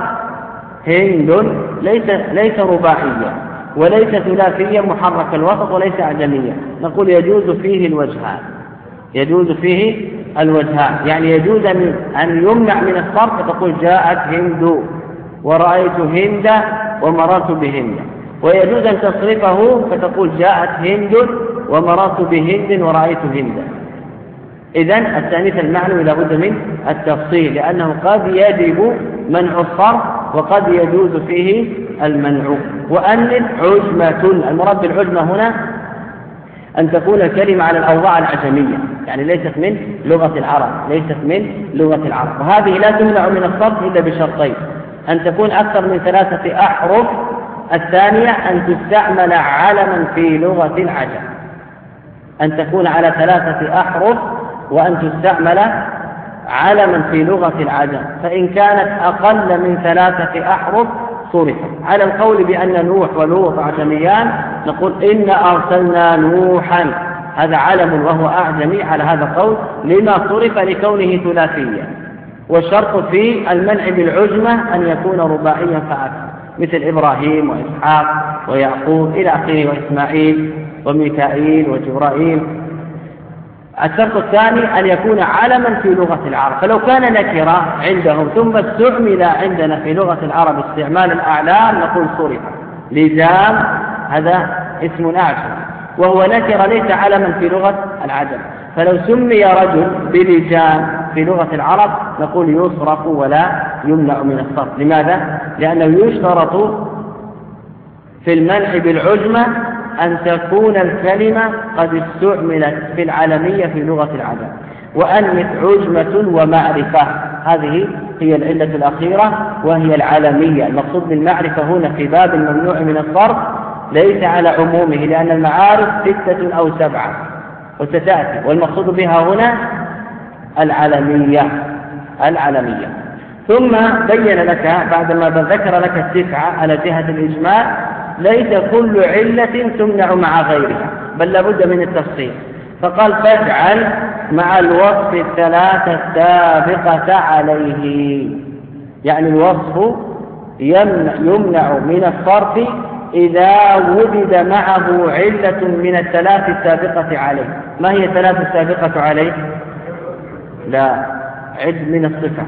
هند ليس رباعيا وليس ثلاثيا محرك الوسط وليس أعجميا، نقول يجوز فيه الوجهان، يجوز فيه الوجهان. يعني يجوز أن يمنع من الصرف فتقول جاءت هند ورأيت هند ومررت بهند، ويجوز أن تصرفه فتقول جاءت هند ومررت بهند ورأيت هند. إذن التأنيث المعنوي لابد من التفصيل، لأنه قد يجب منع الصرف وقد يجوز فيه المنع. وأنث عجمة، المراد بالعجمة هنا أن تكون الكلمة على الأوضاع العجمية، يعني ليست من لغة العرب، ليست من لغة العرب. وهذه لا تمنع من الصرف إلا بشرطين: أن تكون أكثر من 3 أحرف، الثانية أن تستعمل علما في لغة العجم، أن تكون على 3 أحرف وأن تستعمل علما في لغة العجم. فإن كانت أقل من 3 أحرف صرفت. على القول بأن نوح ولوط عجميان نقول إن أرسلنا نوحا، هذا علم وهو أعجمي على هذا القول لما صرف لكونه ثلاثيا. والشرط في المنع بالعجمة أن يكون رباعيا فأكثر، مثل إبراهيم وإسحاق ويعقوب إلى آخره، وإسماعيل وميكائيل وجبرائيل. الشرط الثاني أن يكون علما في لغة العرب، فلو كان نكرة عندهم ثم استعمل عندنا في لغة العرب استعمال الأعلام نقول صرف. لزام هذا اسم أعجم وهو نكرة ليس علما في لغة العجم، فلو سمي رجل بلجام في لغة العرب نقول يصرف ولا يمنع من الصرف. لماذا؟ لأنه يشترط في المنع بالعجمة أن تكون الكلمة قد استعملت في العلمية في لغة العجم. وأنث عجمة ومعرفة، هذه هي العلة الأخيرة وهي العلمية. المقصود بالمعرفة هنا في باب الممنوع من الصرف ليس على عمومه، لأن المعارف 6 أو 7 وستأتي، والمقصود بها هنا العلمية. ثم بين لك بعدما ذكر لك 9 على جهة الإجمال ليس كل علة تمنع مع غيرها، بل لابد من التفصيل. فقال فاجعل مع الوصف 3 السابقة عليه، يعني الوصف يمنع من الصرف إذا وجد معه علة من 3 السابقة عليه. ما هي 3 السابقة عليه؟ لا، عد من الصفة: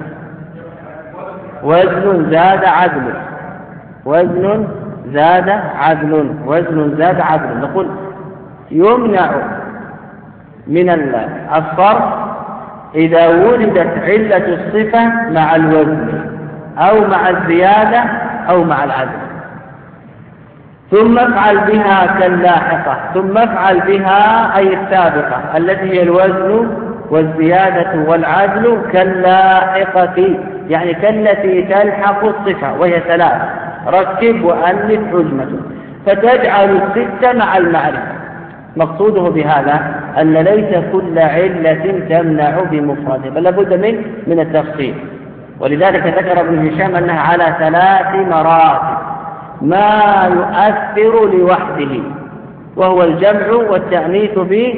وزن زاد عدل، وزن زاد عدل، وزن زاد عدل. نقول يمنع من الصرف إذا وجدت علة الصفة مع الوزن أو مع الزيادة أو مع العدل. ثم افعل بها كاللاحقة. ثم افعل بها أي السابقة التي هي الوزن والزيادة والعدل كاللاحقة، يعني كالتي تلحق الصفة وهي ثلاث: ركب وألف عجمة. فتجعل الستة مع المعرفة. مقصوده بهذا أن ليس كل علة تمنع بمفرده، بل لابد من التفصيل. ولذلك ذكر ابن هشام أنها على 3 مراتب: ما يؤثر لوحده وهو الجمع والتأنيث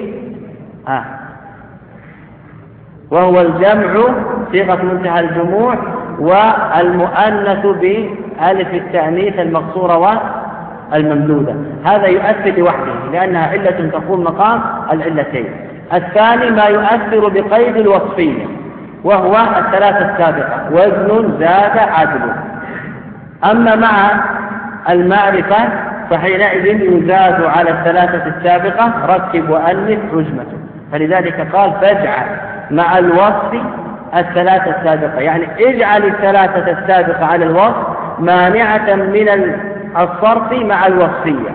وهو الجمع صيغة منتهى الجموع، والمؤنث بألف التأنيث المقصورة والممدودة. هذا يؤثر لوحده لأنها علة تقوم مقام العلتين. الثاني ما يؤثر بقيد الوصفية وهو 3 السابقة: وزن زاد عدل. أما مع المعرفة فحينئذ يزاد على 3 السابقة: ركب وألف عجمة. فلذلك قال: فاجعل مع الوصف 3 السابقة، يعني اجعل 3 السابقة على الوصف مانعة من الصرف مع الوصفية.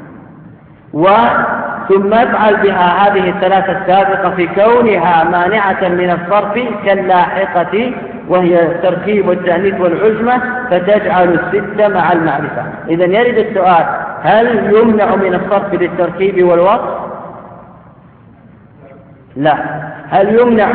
ثم افعل بها هذه 3 السابقة في كونها مانعة من الصرف كاللاحقة وهي التركيب والتأنيث والعجمة، فتجعل 6 مع المعرفة. إذن يرد السؤال: هل يمنع من الصرف للتركيب والوصف؟ لا. هل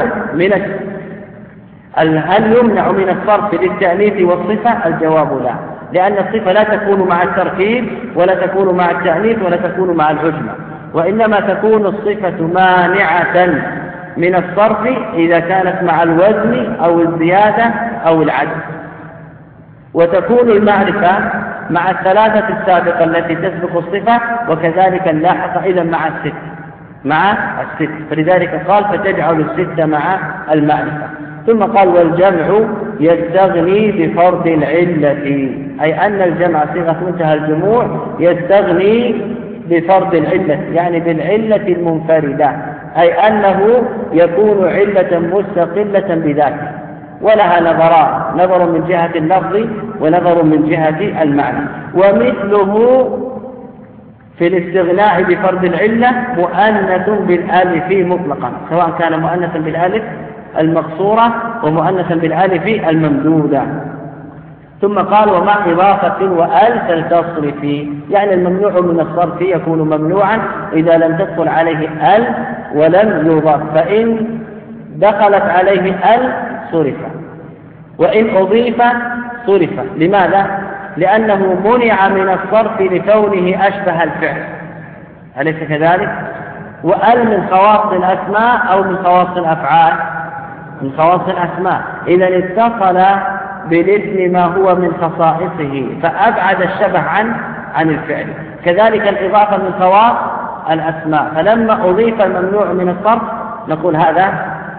يمنع من الصرف للتأنيث والصفة؟ الجواب لا، لأن الصفة لا تكون مع التركيب ولا تكون مع التأنيث ولا تكون مع العجمة، وإنما تكون الصفة مانعة من الصرف إذا كانت مع الوزن أو الزيادة أو العدل، وتكون المعرفة مع 3 السابقة التي تسبق الصفة، وكذلك اللاحقة إذا مع الست. فلذلك قال: فتجعل 6 مع المعرفة. ثم قال: والجمع يستغني بفرض العلة، أي أن الجمع صيغة منتهى الجموع يستغني بفرض العلة، يعني بالعلة المنفردة، أي أنه يكون علة مستقلة بذاته ولها نظران: نظر من جهة اللفظ ونظر من جهة المعنى. ومثله في الاستغناء بفرض العلة مؤنث بالالف مطلقا، سواء كان مؤنثا بالالف المقصورة ومؤنثا بالالف الممدودة. ثم قال: ومع إضافة وأل فلتصرفي، يعني الممنوع من الصرف يكون ممنوعا إذا لم تدخل عليه أل ولم يضاف، فإن دخلت عليه أل صرف، وإن أضيف صرف. لماذا؟ لأنه منع من الصرف لكونه أشبه الفعل، أليس كذلك؟ وأل من خواص الأسماء أو من خواص الأفعال؟ من خواص الأسماء. إذا اتصل بالاسم ما هو من خصائصه فأبعد الشبه عن الفعل. كذلك الإضافة من خواص الأسماء، فلما أضيف الممنوع من الصرف نقول هذا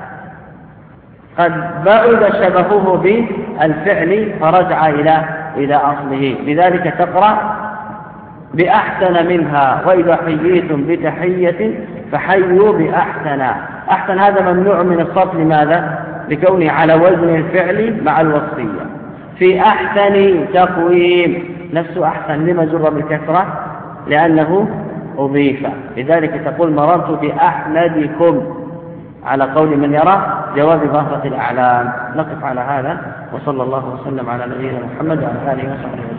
قد بعد شبهه بالفعل فرجع إلى أصله. لذلك تقرأ: بأحسن منها، وإذا حييتم بتحية فحيوا بأحسن. أحسن هذا ممنوع من الصرف. لماذا؟ لكونه على وزن الفعل مع الوصفية. في أحسن تقويم، نفس أحسن لما جر بالكسرة؟ لأنه أضيف. لذلك تقول: مررت بأحمدكم، على قول من يرى جواز إضافة الأعلام. نقف على هذا، وصلى الله وسلم على نبينا محمد وعلى آله وصحبه.